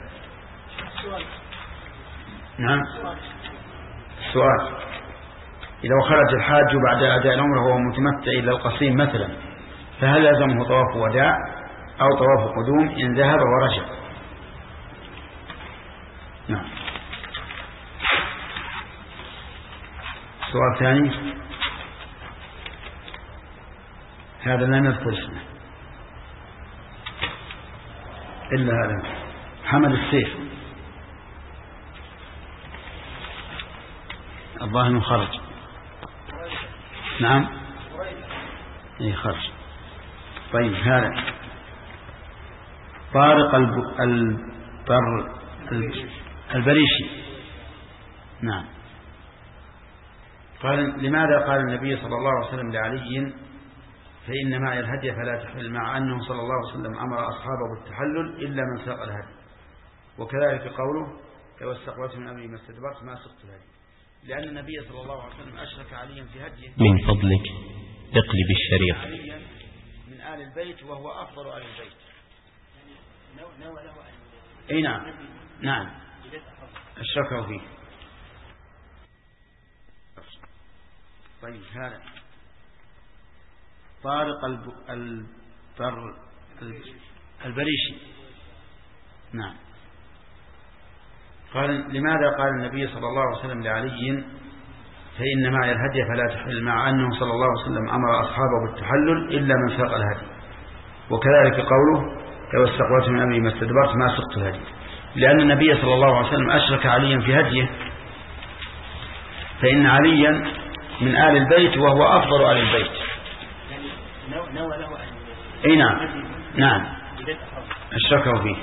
نعم. السؤال: إذا خرج الحاج بعد أداء العمرة وهو متمتع إلى القصيم مثلا، فهل يلزمه طواف وداع أو طواف قدوم إن ذهب ورجع؟ نعم. سؤال ثاني، هذا لا نذكر اسمه إلا هذا، حمد السيف الظاهر خرج. نعم، اي خرج. طيب، هذا طارق البر البريشي. نعم. قال: لماذا قال النبي صلى الله عليه وسلم لعلي: فإن معي الهدي فلا تحل، مع أنه صلى الله عليه وسلم أمر أصحابه بالتحلل إلا من ساق الهدي؟ وكذلك قوله: لو استقبلت من أمري ما استدبرت ما سقت الهدي، لأن النبي صلى الله عليه وسلم أشرك عليا في هديه. من فضلك اقلب الشريط. عليا من آل البيت وهو أفضل آل البيت. أي نعم نعم أشركه فيه. طيب، هذا طارق البر البريشي. نعم. قال: لماذا قال النبي صلى الله عليه وسلم لعلي: فإن معي الهدي فلا تحل، مع أنه صلى الله عليه وسلم أمر أصحابه بالتحلل إلا من ساق الهدي؟ وكذلك قوله: لو استقبلت من أمري ما استدبرت ما سقت الهدي، لأن النبي صلى الله عليه وسلم أشرك عليا في هديه، فإن عليا من آل البيت وهو أفضل آل البيت. أي نعم نعم أشركه فيه.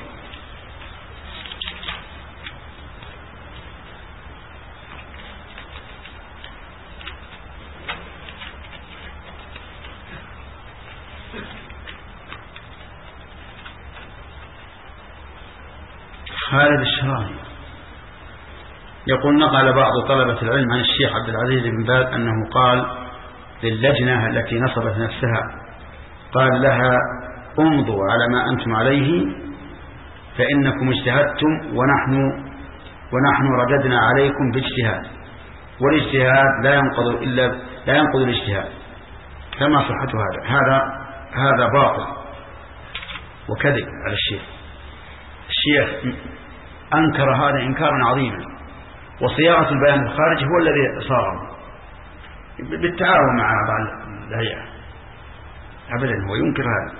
خالد الشراني يقول: نقل بعض طلبة العلم عن الشيخ عبد العزيز بن باز أنه قال للجنة التي نصبت نفسها، قال لها: امضوا على ما أنتم عليه فإنكم اجتهدتم ونحن ونحن رددنا عليكم باجتهاد، والاجتهاد لا ينقض إلا لا ينقض الاجتهاد. كما صحته هذا هذا هذا باطل وكذب على الشيخ. الشيخ أنكر هذا إنكارا عظيما، وصياغة البيان الخارج هو الذي صار بالتعاون مع بعض الهيئة. أبدا هو ينكر هذا،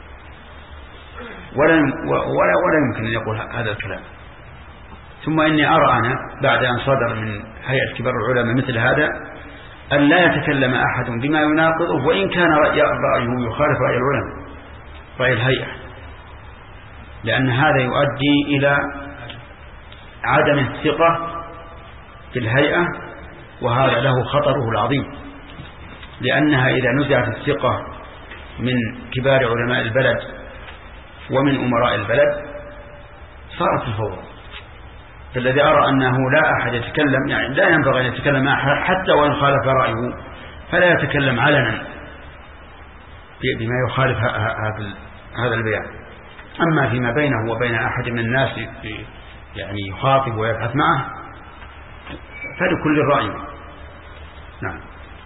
ولا ولا ولا يمكن أن يقول هذا الكلام. ثم إني أرى أنا بعد أن صدر من هيئة كبار العلماء مثل هذا أن لا يتكلم أحد بما يناقضه، وإن كان رأيه يخالف رأي العلماء، رأي الهيئة، لأن هذا يؤدي إلى عدم الثقة في الهيئة، وهذا له خطره العظيم، لأنها إذا نزعت الثقة من كبار علماء البلد ومن أمراء البلد صارت الفوضى. فالذي أرى أنه لا أحد يتكلم، يعني لا ينبغي أن يتكلم أحد حتى وإن خالف رأيه، فلا يتكلم علنا بما يخالف هذا البيان. أما فيما بينه وبين أحد من الناس يعني يخاطب ويبحث معه فلكل رأي. نعم.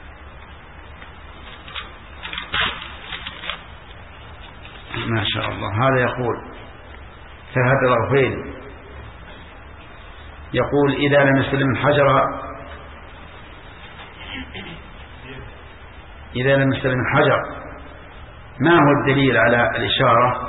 ما شاء الله. هذا يقول فهد الغفيل يقول إذا لم يستلم الحجر إذا لم يستلم الحجر ما هو الدليل على الإشارة؟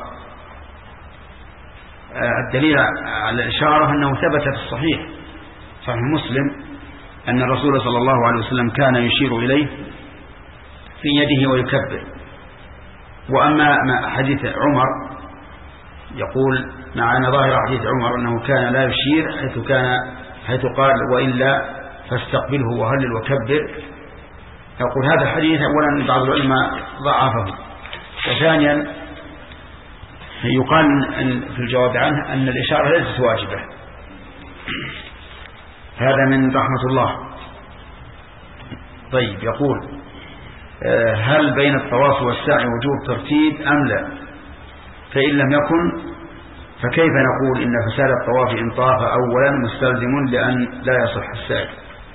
الدليل على الإشارة أنه ثبت في الصحيح صحيح مسلم أن الرسول صلى الله عليه وسلم كان يشير إليه في يده ويكبر. وأما حديث عمر يقول مع أن ظاهر حديث عمر أنه كان لا يشير حيث كان حيث قال وإلا فاستقبله وهلل وكبر. يقول هذا الحديث أولا بعض العلماء ضعفه، وثانيا يقال في الجواب عنه أن الإشارة ليست واجبة. هذا من رحمة الله. طيب يقول هل بين الطواف والسعي وجوب ترتيب أم لا؟ فإن لم يكن فكيف نقول إن فساد الطواف إن طاف أولا مستلزم لأن لا يصح السعي،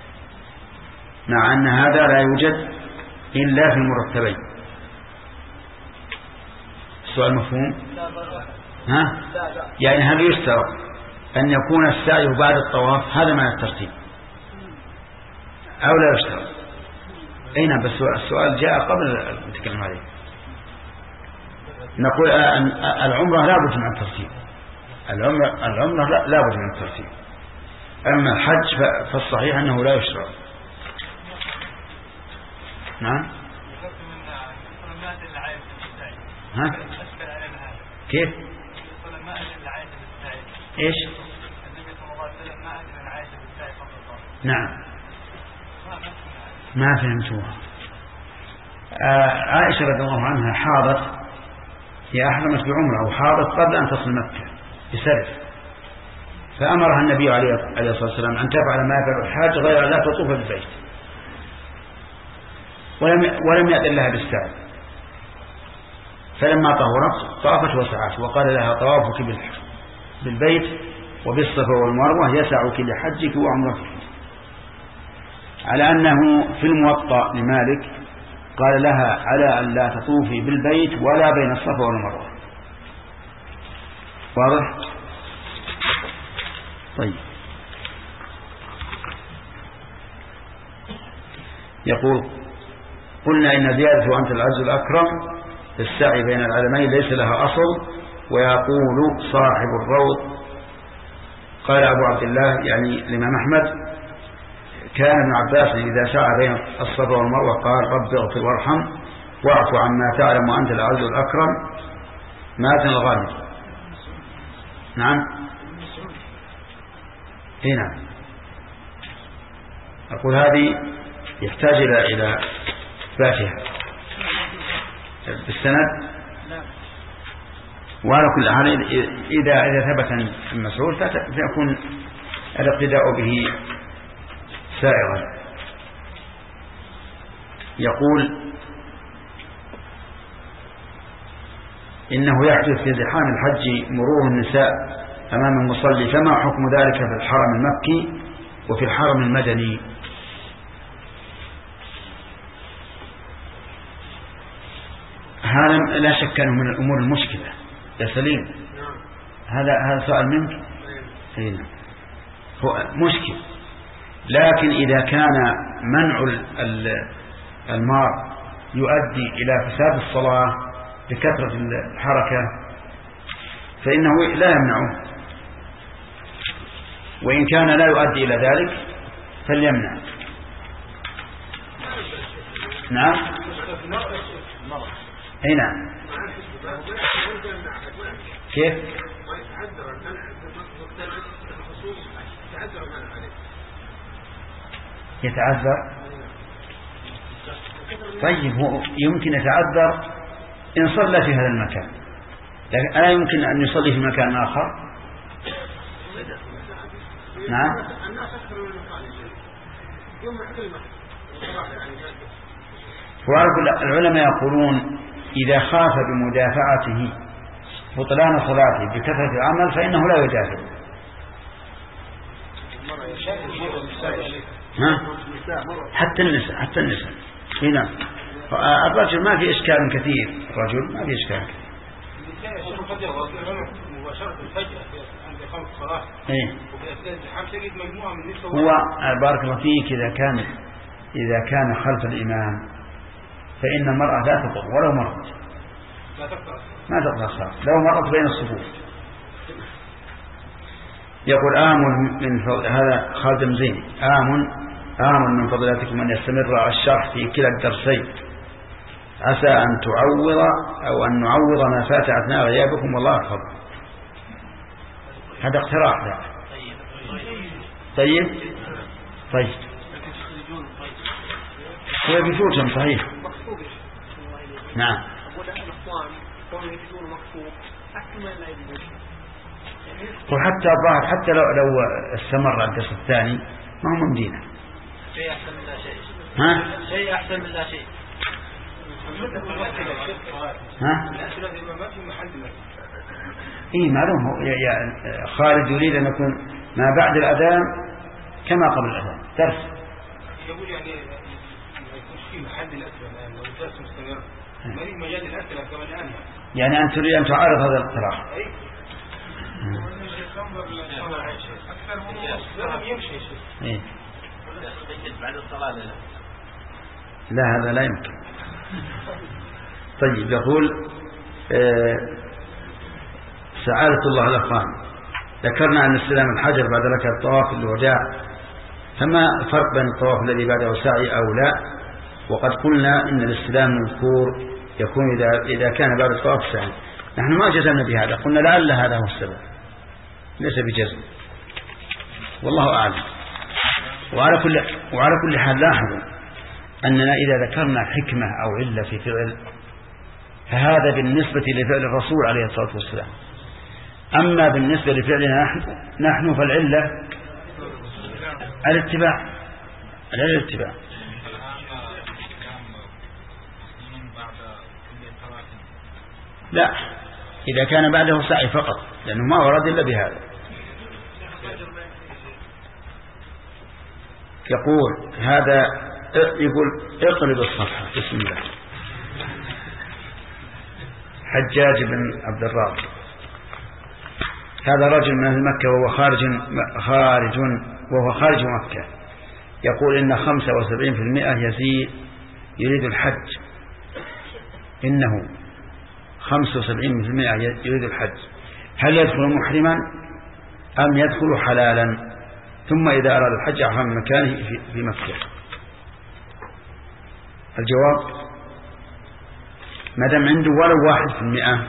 مع أن هذا لا يوجد إلا في المرتبين؟ السؤال مفهوم؟ ها؟ يعني هل يشترط أن يكون السعي بعد الطواف؟ هذا معنى الترتيب أو لا يشترط؟ أين بس السؤال جاء قبل نتكلم عليه. نقول العمرة لا بد من الترتيب، العمرة العمرة لا, لا بد من الترتيب. أما الحج فالصحيح أنه لا يشترط. نعم. ها؟ كيف؟ إيش؟ نعم. ما فهمتوها. آه عائشة رضي الله عنها حاضت، هي أحرمت بعمرة وحاضت قبل أن تصل مكة بسرف، فأمرها النبي عليه الصلاة والسلام أن تفعل ما يفعل الحاج غير لا تطوف بالبيت، ولم ولم يأذن لها بالسعي. فلما طهرت طافت وسعت، وقال لها طوافك بالبيت وبالصفا والمروة يسعك لحجك وعمرتك، على أنه في الموطأ لمالك قال لها على أن لا تطوفي بالبيت ولا بين الصفا والمروة. واضح؟ طيب. يقول قلنا إن زيادة وأنت العز الأكرم في السعي بين العلمين ليس لها أصل. ويقول صاحب الروض قال أبو عبد الله يعني الإمام أحمد كان ابن عباس إذا سعى بين الصفا والمروة قال رب اغفر وارحم واعف عما تعلم وأنت العز الأكرم مات الغالب. نعم. هنا أقول هذه يحتاج إلى إلى فاتحة بالسند. وعلى كل حال إذا إذا ثبت المسعود فيكون الاقتداء به سائغا. يقول إنه يحدث في زحام الحج مرور النساء أمام المصلي، فما حكم ذلك في الحرم المكي وفي الحرم المدني؟ هذا لا شك أنه من الأمور المشكلة يا سليم. هذا هذا سؤال منك. هنا هو مشكل، لكن إذا كان منع المار يؤدي إلى فساد الصلاة بكثرة الحركة فإنه لا يمنعه، وإن كان لا يؤدي إلى ذلك فليمنع. نعم. أي نعم. كيف؟ يتعذر. طيب هو يمكن يتعذر إن صلى في هذا المكان، لكن ألا يمكن أن يصلي في مكان آخر؟ نعم. والعلماء يقولون إذا خاف بمدافعته بطلان صلاته بكثرة العمل فإنه لا يدافع. ها؟ حتى النساء حتى النساء هنا الرجل ما في إشكال كثير، الرجل ما في إشكال إيه. هو بارك الله فيك إذا كان إذا كان خلف الإمام فإن المرأة لا تطغى ولو مرت ما تطغى الصلاة لو مرت بين الصفوف. يقول آمن من فضل هذا خالد مزيني آمن آمن من فضلاتكم أن يستمر الشرح في كلا الدرسين عسى أن تعوض أو أن نعوض ما فات أثناء غيابكم والله يحفظ. هذا اقتراح. لا طيب طيب هو بفوتهم صحيح. نعم. وحتى الظاهر حتى لو لو استمر الدرس الثاني ما هو مدينة شيء أحسن من لا شيء. ها؟ شيء أحسن من لا شيء. ها؟ إيه معلوم هو يا خالد يريد أن يكون ما بعد الأذان كما قبل الأذان درس. يقول يعني ما يكونش في محل الأسئلة لو الدرس مستمر ما لي مجال الأسئلة كما الآن. يعني أن تريد أن تعارض هذا الاقتراح. إيه. بعد الصلاة لا. لا هذا لا يمكن. طيب يقول آه سعادة الله الأخوان ذكرنا أن استلام الحجر بعد ركعة الطواف الوداع فما الفرق بين الطواف الذي بعده سعي أو لا؟ وقد قلنا إن الاستلام المذكور يكون إذا إذا كان بعد الطواف سعي. نحن ما جزمنا بهذا قلنا لعل هذا هو السبب ليس بجزم والله أعلم. وعلى كل وعلى كل حال لاحظوا أننا إذا ذكرنا حكمة أو علة في فعل فهذا بالنسبة لفعل الرسول عليه الصلاة والسلام. أما بالنسبة لفعلنا نحن نحن فالعلة الاتباع الاتباع. لا إذا كان بعده سعي فقط لأنه ما ورد إلا بهذا. يقول هذا يقول اقلب الصفحة بسم الله. حجاج بن عبد الرازق هذا رجل من أهل مكة وهو خارج خارج وهو خارج مكة يقول إن خمسة وسبعين في المئة يزيد يريد الحج. إنه خمسة وسبعين في المئة يريد الحج هل يدخل محرما أم يدخل حلالا ثم إذا أراد الحج أحرم من مكانه في مكة؟ الجواب ما دام عنده ولو واحد في المئة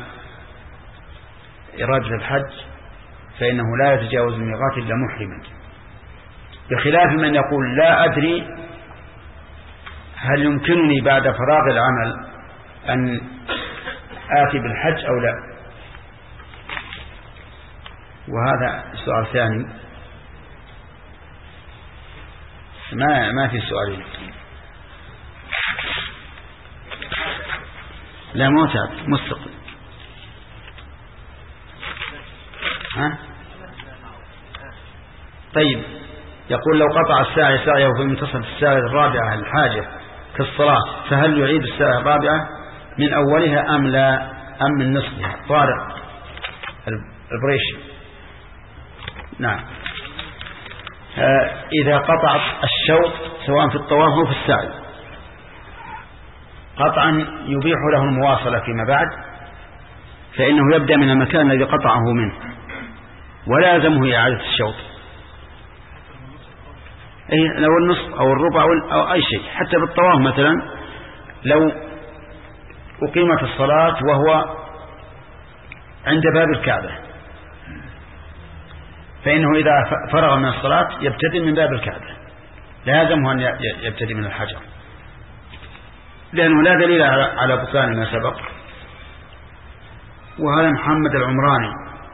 إرادة الحج فإنه لا يتجاوز الميقات إلا محرما، بخلاف من يقول لا أدري هل يمكنني بعد فراغ العمل أن آتي بالحج أو لا. وهذا سؤال ثاني ما ما في سؤالين. لا موتى مستقل. ها طيب يقول لو قطع الساعي ساعيه في منتصف الساعة الرابعة الحاجة كالصلاة فهل يعيد الساعة الرابعة من أولها أم لا أم من نصفها؟ طارق البريشي. نعم آه إذا قطع الشوط سواء في الطواف أو في السعي قطعا يبيح له المواصلة فيما بعد فإنه يبدأ من المكان الذي قطعه منه ولا يلزمه إعادة الشوط أي لو النصف أو الربع أو أي شيء. حتى بالطواف مثلا لو أقيمت الصلاة وهو عند باب الكعبة، فإنه إذا فرغ من الصلاة يبتدئ من باب الكعبة، لازمه أن يبتدئ من الحجر، لأنه لا دليل على بطلان ما سبق. وهذا محمد العمراني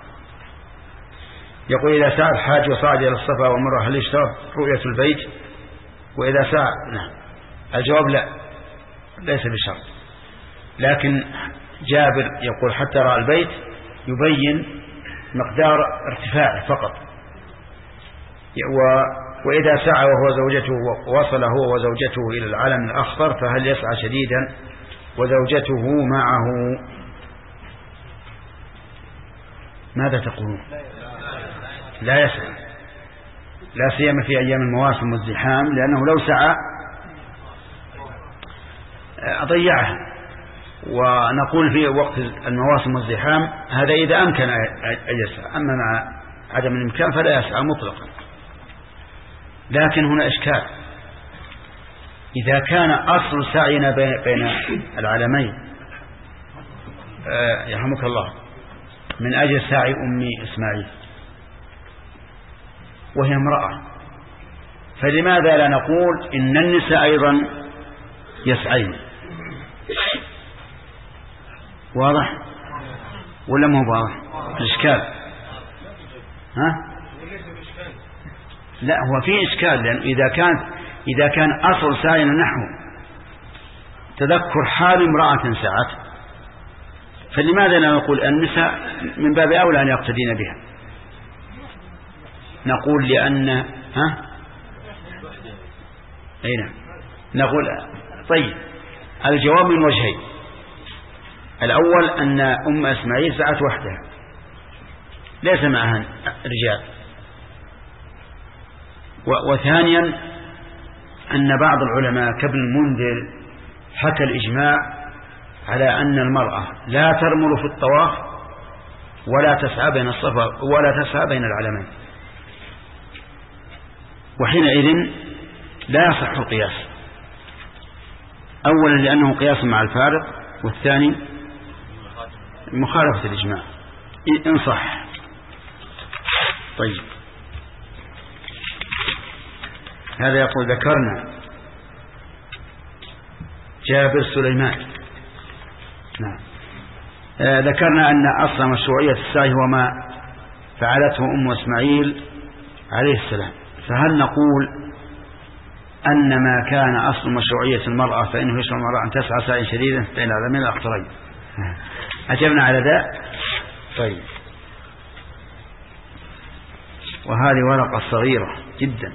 يقول: إذا سعى الحاج وصعد إلى الصفا ومر هل يشترط رؤية البيت؟ وإذا سعى نعم. الجواب لا، ليس بشرط، لكن جابر يقول حتى رأى البيت يبين مقدار ارتفاعه فقط. وإذا سعى وهو زوجته ووصل هو وزوجته إلى العلم الأخضر فهل يسعى شديدا وزوجته معه؟ ماذا تقولون؟ لا يسعى، لا سيما في أيام المواسم والزحام، لأنه لو سعى أضيعها. ونقول في وقت المواسم والزحام هذا إذا أمكن أن يسعى، أما مع عدم الإمكان فلا يسعى مطلقا. لكن هنا إشكال: إذا كان أصل سعينا بين العلمين آه يرحمك الله من أجل سعي أم إسماعيل وهي امرأة، فلماذا لا نقول إن النساء أيضا يسعين؟ واضح ولا مو واضح الإشكال؟ ها؟ لا، هو في إشكال، لأن إذا كان إذا كان أصل سعينا نحو تذكر حال امرأة سعت، فلماذا لا نقول النساء من باب أولى أن يقتدين بها؟ نقول لأن ها أين نقول طيب الجواب من وجهين: الأول أن أم إسماعيل سعت وحدها ليس معها رجال، وثانيا أن بعض العلماء كابن المنذر حكى الإجماع على أن المرأة لا ترمل في الطواف ولا تسعى بين الصفا ولا تسعى بين العلمين، وحينئذ لا يصح القياس، أولا لأنه قياس مع الفارق، والثاني مخالفة الإجماع إن صح. طيب هذا يقول: ذكرنا جابر سليمان نعم آه ذكرنا أن أصل مشروعية السعي هو ما فعلته أم إسماعيل عليه السلام، فهل نقول أن ما كان أصل مشروعية المرأة فإنه يشرع المرأة أن تسعى سعي شديدا بين العلمين الأخطرين؟ أجبنا على ذا. طيب وهذه ورقة صغيرة جدا.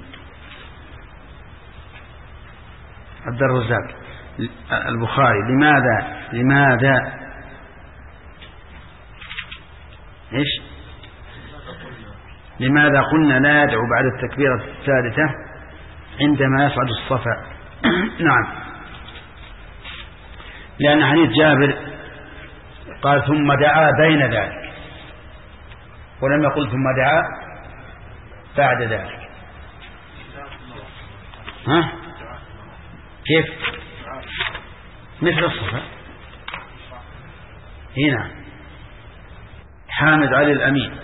عبد الرزاق البخاري: لماذا لماذا إيش لماذا قلنا لا يدعو بعد التكبيرة الثالثة عندما يصعد الصفا؟ نعم، لأن حديث جابر قال ثم دعا بين ذلك، ولم يقل ثم دعا بعد ذلك. ها كيف؟ مثل الصفا هنا حامد علي الأمين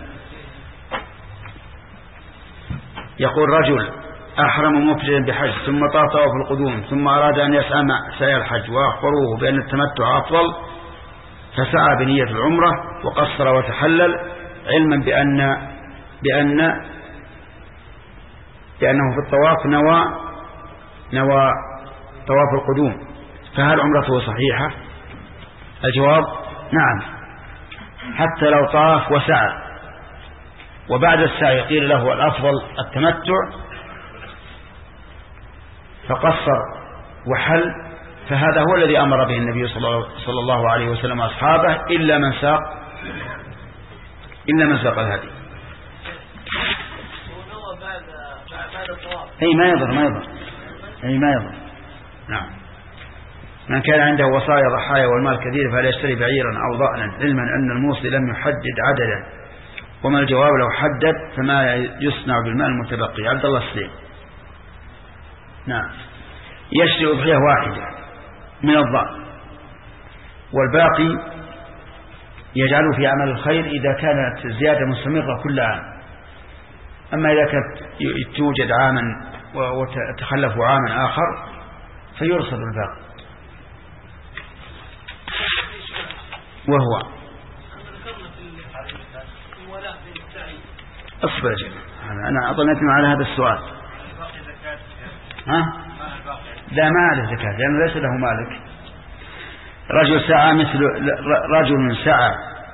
يقول: رجل أحرم مفردا بحج ثم طاف طواف القدوم ثم أراد أن يسعى مع سعي الحج، وأخبروه بأن التمتع أفضل فسعى بنية العمرة وقصر وتحلل، علما بأن بأن بأنه في الطواف نوى نوى طواف القدوم، فهل عمرته صحيحة؟ الجواب: نعم، حتى لو طاف وسعى، وبعد السعي قيل له الأفضل التمتع فقصر وحل، فهذا هو الذي أمر به النبي صلى الله عليه وسلم أصحابه، إلا من ساق إلا من ساق الهدي. أي ما يضر ما يضر أي ما يضر نعم. من كان عنده وصايا ضحايا والمال كثير فلا يشتري بعيرا أو ضأنا، علما أن الموصي لم يحدد عددا، وما الجواب لو حدد فما يصنع بالمال المتبقي؟ عبد الله السليم. نعم، يشتري أضحية واحدة من الضأن والباقي يجعله في عمل الخير إذا كانت الزيادة مستمرة كل عام. أما إذا كانت توجد عاما وتخلف عاما آخر فيرصد الباقي. وهو أصبر جميع. أنا أظنتني على هذا السؤال. ها؟ لا ما عليه زكاة لأنه ليس له مالك. رجل سعى مثل رجل سعى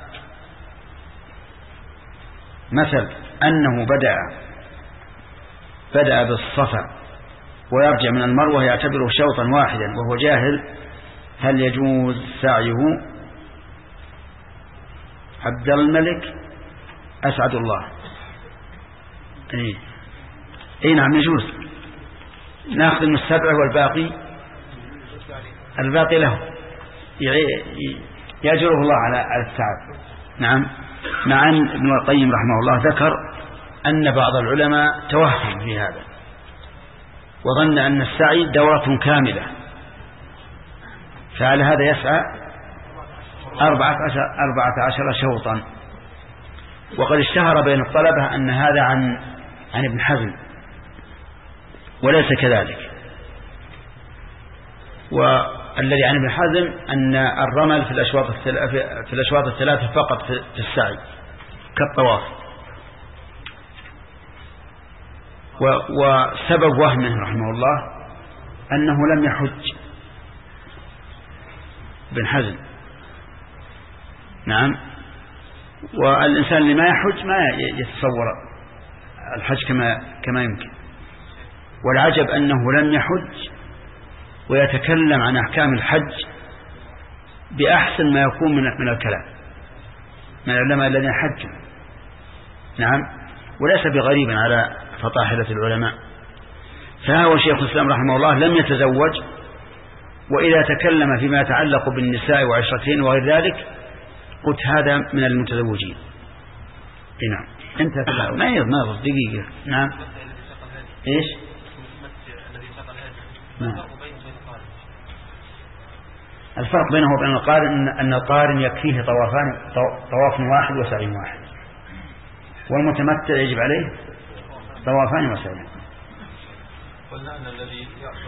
مثل أنه بدأ بدأ بالصفا ويرجع من المروة يعتبره شوطا واحدا وهو جاهل، هل يجوز سعيه؟ عبد الملك أسعد الله. اي اي نعم يجوز. ناخذ من السبع والباقي الباقي له يجره الله على على التعب. نعم. مع أن ابن القيم رحمه الله ذكر أن بعض العلماء توهم في هذا وظن أن السعي دورة كاملة، فعلى هذا يسعى أربعة عشر, أربعة عشر شوطا. وقد اشتهر بين الطلبة أن هذا عن عن ابن حزم وليس كذلك. والذي عن ابن حزم أن الرمل في الأشواط في الأشواط الثلاثة فقط في السعي كالطواف. وسبب وهمه رحمه الله أنه لم يحج ابن حزم. نعم. والإنسان اللي ما يحج ما يتصور الحج كما كما يمكن. والعجب أنه لم يحج ويتكلم عن أحكام الحج بأحسن ما يكون من من الكلام من العلماء الذين حجوا. نعم. وليس بغريب على فطاحلة العلماء. فهو شيخ الإسلام رحمه الله لم يتزوج، وإذا تكلم فيما يتعلق بالنساء وعشرتهن وغير ذلك قلت هذا من المتزوجين. نعم. انت ما يضمر دقيقة. نعم. ايش؟ نعم. الفرق بينه وبين القارن أن القارن يكفيه طوافان طواف واحد وسعي واحد، والمتمتع يجب عليه طوافان وسعي. قلنا أن الذي يأخذ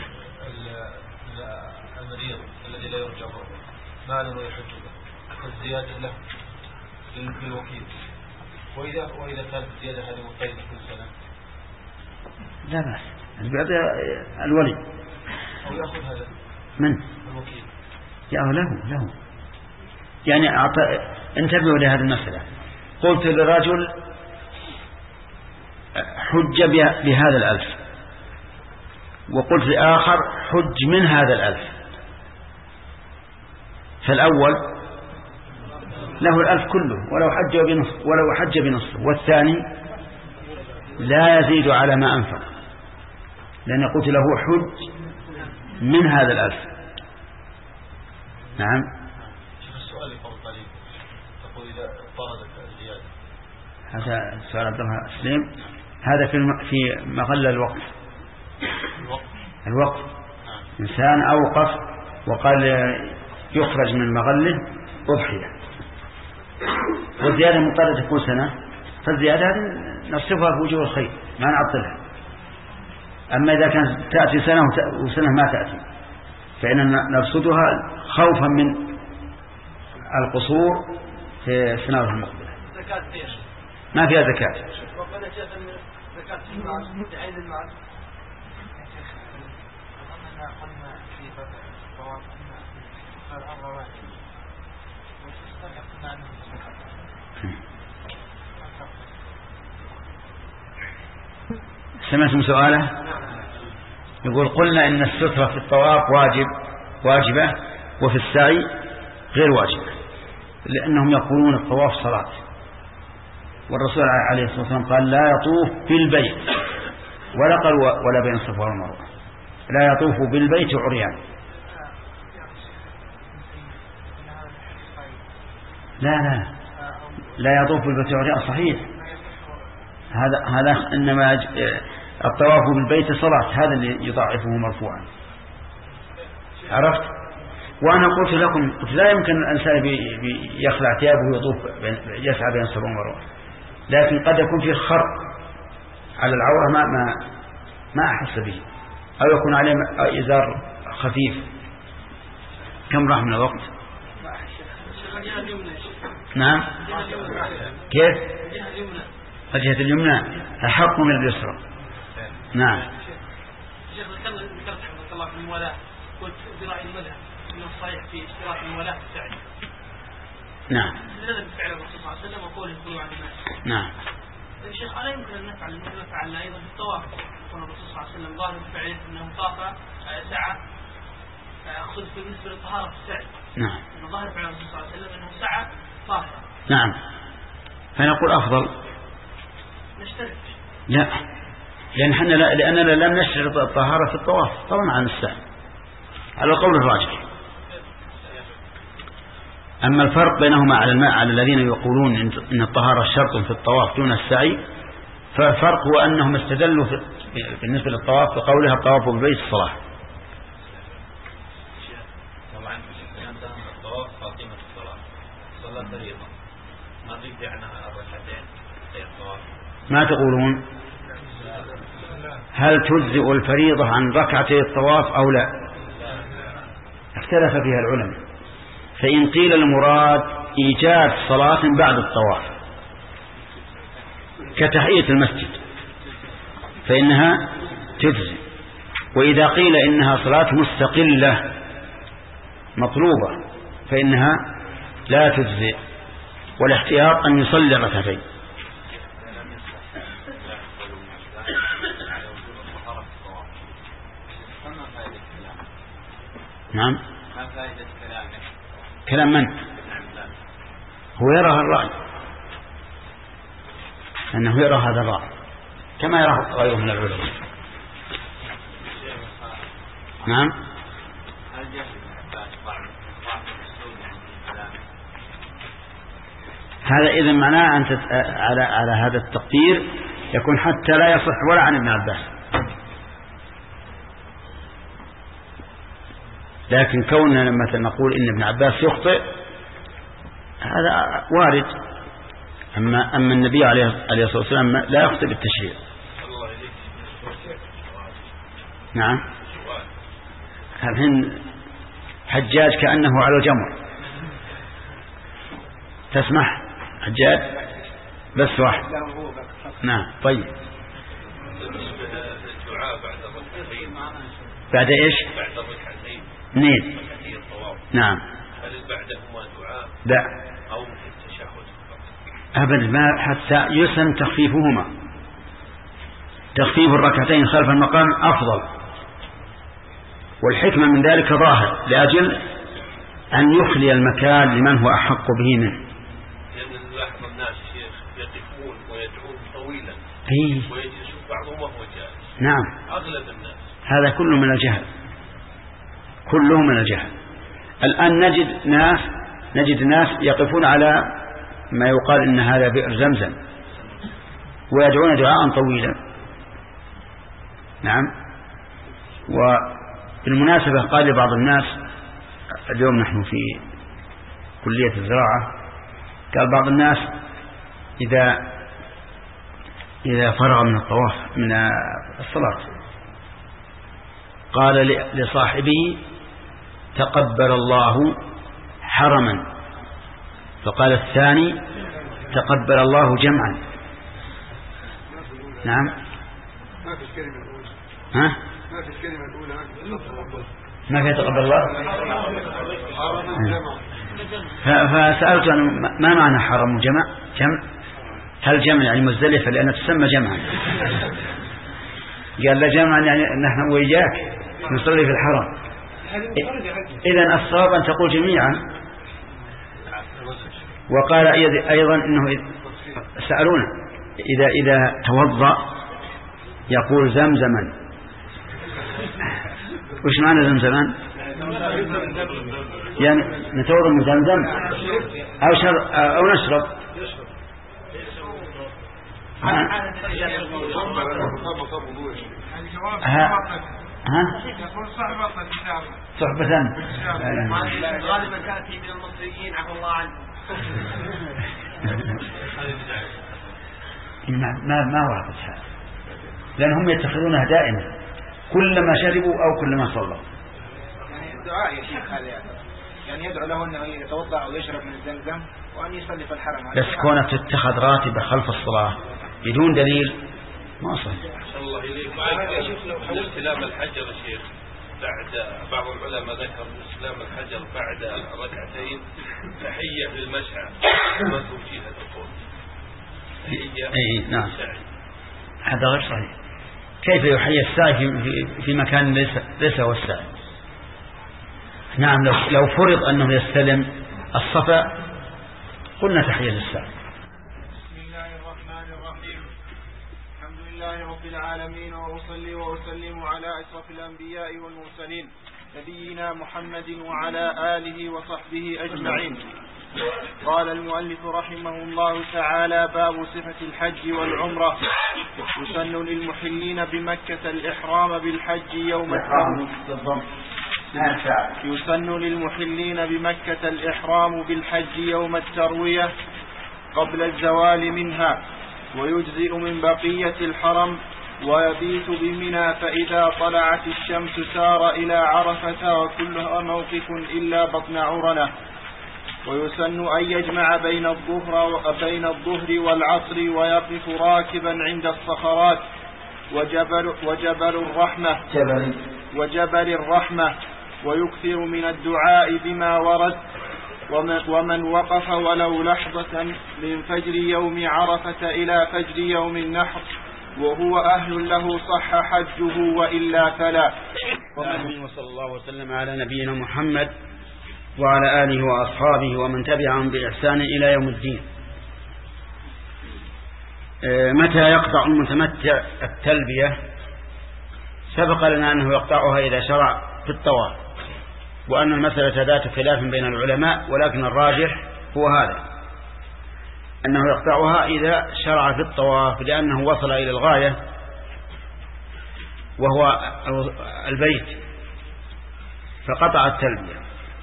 المريض الذي لا يرجع مالا ويحج له الزيادة له للوكيل، وإذا وإذا كانت الزيادة هذه مقيدة كل سنة لا بأس بيعطي الولي أو يأخذ هذا من الوكيل يا له له يعني أعطى. انتبهوا لهذه المسألة. قلت للرجل حج بهذا الألف، وقلت لآخر حج من هذا الألف، فالأول له الألف كله ولو حج بنصف ولو حج بنصف، والثاني لا يزيد على ما أنفق، لأن قلت له حج من هذا الألف. نعم. السؤال اللي قبل قليل تقول إذا اضطردت الزيادة، هذا سؤال عبد الله سليم. هذا في في مغلة الوقف. الوقف الوقف إنسان أوقف وقال يخرج من مغله أضحية، والزيادة مضطرة تكون سنة، فالزيادة نصفها في وجوه الخير ما نعطلها. أما إذا كانت تأتي سنة وسنة ما تأتي فإننا نرصدها خوفا من القصور في السنة المقبلة. ما فيها زكاة. سمعتم سؤاله؟ يقول قلنا إن السترة في الطواف واجب واجبة وفي السعي غير واجبة، لأنهم يقولون الطواف صلاة، والرسول عليه الصلاة والسلام قال لا يطوف بالبيت، ولا قال ولا بين الصفا والمروة، لا يطوف بالبيت عريان. لا لا لا يطوف بالبيت عريان صحيح. هذا هذا إنما الطواف بالبيت صلاة، هذا اللي يضاعفه مرفوعا. عرفت؟ وأنا قلت لكم قلت لا يمكن الإنسان يخلع ثيابه ويطوف يسعى بين الصفا والمروة، لكن قد يكون فيه خرق على العورة ما ما ما أحس به، أو يكون عليه إزار خفيف. كم راح من الوقت؟ نعم. كيف؟ الجهة اليمنى أحق من اليسرى. نعم. شيخ ذكرت حفظك الله في المولاة، قلت ذراع المذهب انه صحيح في اشتراك المولاة في السعي. نعم. لذلك فعل الرسول صلى الله عليه وسلم وقوله كلوا عن الناس. نعم. الشيخ ألا يمكن أن نفعل مثل ما فعلنا أيضا في الطواف، يقول الرسول صلى الله عليه وسلم ظاهر فعله أنه طاف سعى خذ بالنسبة للطهارة في السعي. نعم. أن ظاهر فعل الرسول صلى الله عليه وسلم أنه سعى طاف. نعم. فنقول أفضل. نشترك. لا، لأن حنا لا لأننا لم نشترط الطهارة في الطواف طبعا عن السعي على القول الراجح. أما الفرق بينهما على الماء على الذين يقولون إن الطهارة شرط في الطواف دون السعي، فالفرق هو أنهم استدلوا في بالنسبة للطواف بقولها الطواف بالبيت الصلاة. طبعا الطواف خاتمة الصلاة، صلاة فريضة ما تجزي عنها الركعتين زي الطواف. ما تقولون؟ هل تجزئ الفريضة عن ركعتي الطواف أو لا؟ اختلف فيها العلماء. فإن قيل المراد إيجاد صلاة بعد الطواف كتحية المسجد فإنها تجزي، وإذا قيل إنها صلاة مستقلة مطلوبة فإنها لا تجزي، والاحتياط أن يصلي ركعتين. نعم. كلام من؟ هو يرى الرأي أنه يرى هذا الرأي كما يرى غيره من العلماء. نعم. هذا إذن معناه أن على على هذا التقدير يكون حتى لا يصح ولا عن ابن عباس، لكن كوننا مثلا نقول إن ابن عباس يخطئ هذا وارد. أما أما النبي عليه الصلاة والسلام لا يخطئ بالتشريع. نعم. الحين حجاج كأنه على الجمر، تسمح حجاج بس واحد. نعم. طيب بعد إيش؟ بعد الركعتين. نين. نعم. هل بعدهما دعاء؟ لا. أو التشهد؟ أبدا، ما حتى يسن تخفيفهما. تخفيف الركعتين خلف المقام أفضل، والحكمة من ذلك ظاهر لأجل أن يخلي المكان لمن هو أحق به منه. لأن نلاحظ الناس شيخ يقفون ويدعون طويلا أيه. ويجلس بعضهم وهو جالس. نعم. أغلب الناس هذا كله من الجهل، كله من الجهل. الآن نجد ناس نجد ناس يقفون على ما يقال إن هذا بئر زمزم ويدعون دعاء طويلا. نعم. وبالمناسبة قال لبعض الناس اليوم نحن في كلية الزراعة، قال بعض الناس إذا إذا فرغ من الطواف من الصلاة قال لصاحبه تقبل الله حرما، فقال الثاني تقبل الله جمعا. نعم. ما في الكلمة الأولى. ها؟ ما في الكلمة الأولى ما في تقبل الله. فسألت ما معنى حرم جمع؟ جمع هل جمع يعني مزدلفة لأنها تسمى جمعا؟ قال لا جمعا يعني نحن وياك نصلي في الحرم. إذن الصواب أن تقول جميعا. وقال أيضا إنه سألونا إذا إذا توضأ يقول زمزما. وش معنى زمزما؟ يعني نتوضأ من زمزم أو شر أو نشرب. ها. ها؟ يقول صحبة صحبة. غالبا تأتي من المصريين عفى الله عنه. ما ما وردت هذا، لأنهم يتخذونها دائما كلما شربوا أو كلما صلوا. يعني الدعاء يا شيخ هذا يعني. يعني يدعو له أنه يتوضأ أو يشرب من الزمزم وأن يصلي في الحرم. بس كونها تتخذ راتبة خلف الصلاة بدون دليل ما صح. الله إليك معك استلام الحجر يا شيخ، بعد بعض العلماء ذكر استلام الحجر بعد ركعتين تحية للمشعر ما توجيهها تقول تحية. اي نعم هذا غير صحيح. كيف يحيي السعي في, في مكان ليس ليس هو السعي؟ نعم لو, لو فرض أنه يستلم الصفا قلنا تحية للسعي. بسم الله الرحمن الرحيم. الحمد لله رب العالمين، وأصلي وأسلم على أشرف الأنبياء والمرسلين نبينا محمد وعلى آله وصحبه أجمعين. قال المؤلف رحمه الله تعالى: باب صفة الحج والعمرة. يسن للمحلين بمكة الإحرام بالحج يوم التروية. يسن للمحلين بمكة الإحرام بالحج يوم التروية قبل الزوال منها، ويجزئ من بقية الحرم، ويبيت بمنى، فإذا طلعت الشمس سار إلى عرفة، وكلها موقف إلا بطن عرنة. ويسن أن يجمع بين الظهر بين الظهر والعصر، ويقف راكبا عند الصخرات وجبل وجبل الرحمة وجبل الرحمة ويكثر من الدعاء بما ورد. ومن وقف ولو لحظة من فجر يوم عرفة إلى فجر يوم النحر وهو أهل له صح حجه، وإلا فلا. وصلى الله وسلم على نبينا محمد وعلى آله وأصحابه ومن تبعهم بإحسان إلى يوم الدين. متى يقطع المتمتع التلبية؟ سبق لنا أنه يقطعها إذا شرع في الطواف، وأن المسألة ذات خلاف بين العلماء، ولكن الراجح هو هذا، أنه يقطعها إذا شرع في الطواف، لأنه وصل إلى الغاية وهو البيت فقطع التلبية.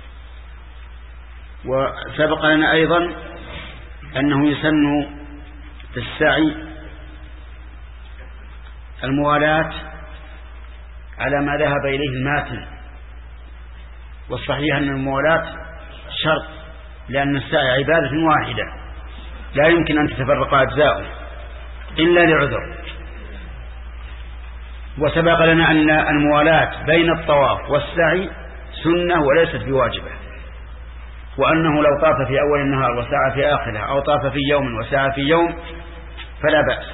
وسبق لنا أيضا أنه يسن في السعي الموالاة على ما ذهب إليه الماتن، والصحيح أن الموالاة شرط، لأن السعي عبادة واحدة لا يمكن أن تتفرق أجزاؤه إلا لعذر. وسبق لنا أن الموالاة بين الطواف والسعي سنة وليست بواجبة، وأنه لو طاف في أول النهار وسعى في آخره، أو طاف في يوم وسعى في يوم فلا بأس.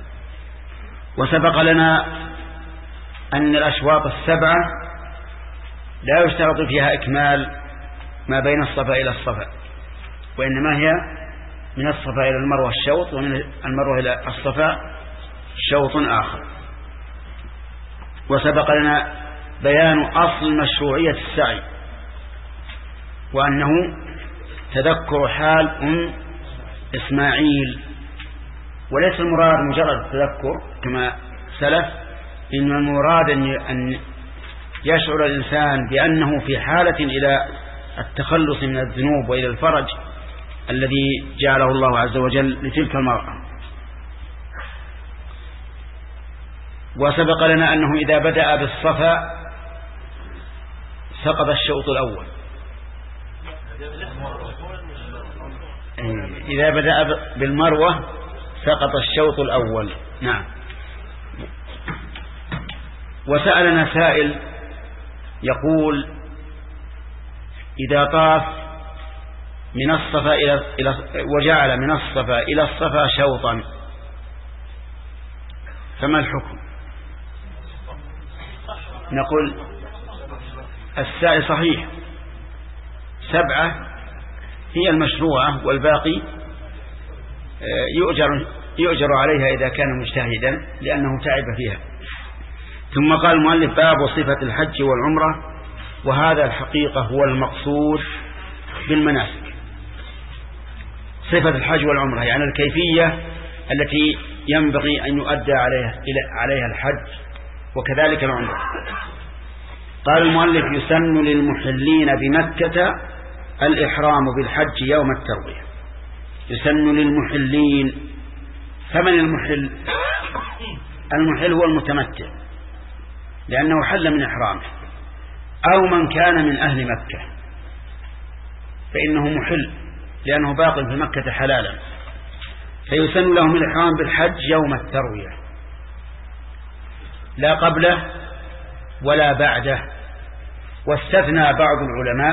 وسبق لنا أن الأشواط السبعة لا يشترط فيها إكمال ما بين الصفا إلى الصفا، وإنما هي من الصفا إلى المروة الشوط، ومن المروة إلى الصفا شوط آخر. وسبق لنا بيان أصل مشروعية السعي، وأنه تذكر حال أم إسماعيل، وليس المراد مجرد التذكر كما سلف، إن المراد أن يشعر الإنسان بأنه في حالة إلى التخلص من الذنوب وإلى الفرج الذي جعله الله عز وجل لتلك المرأة. وسبق لنا أنه إذا بدأ بالصفا سقط الشوط الأول، إذا بدأ بالمروة سقط الشوط الأول. نعم. وسألنا سائل يقول: إذا طاف من الصفا إلى وجعل من الصفا إلى الصفا شوطا فما الحكم؟ نقول السعي صحيح، سبعة هي المشروعة، والباقي يؤجر, يؤجر عليها إذا كان مجتهدا لأنه تعب فيها. ثم قال المؤلف: باب صفة الحج والعمرة. وهذا الحقيقة هو المقصود بالمناسك، صفة الحج والعمرة، يعني الكيفية التي ينبغي أن يؤدى عليها, عليها الحج وكذلك العمرة. قال المؤلف يسن للمحلين بمكة الإحرام بالحج يوم التروية. يسن للمحلين. فمن المحل؟ المحل هو المتمتع لأنه حل من إحرامه، أو من كان من أهل مكة فإنه محل لأنه باق في مكة حلالا، فيسن لهم الإحرام بالحج يوم التروية لا قبله ولا بعده. واستثنى بعض العلماء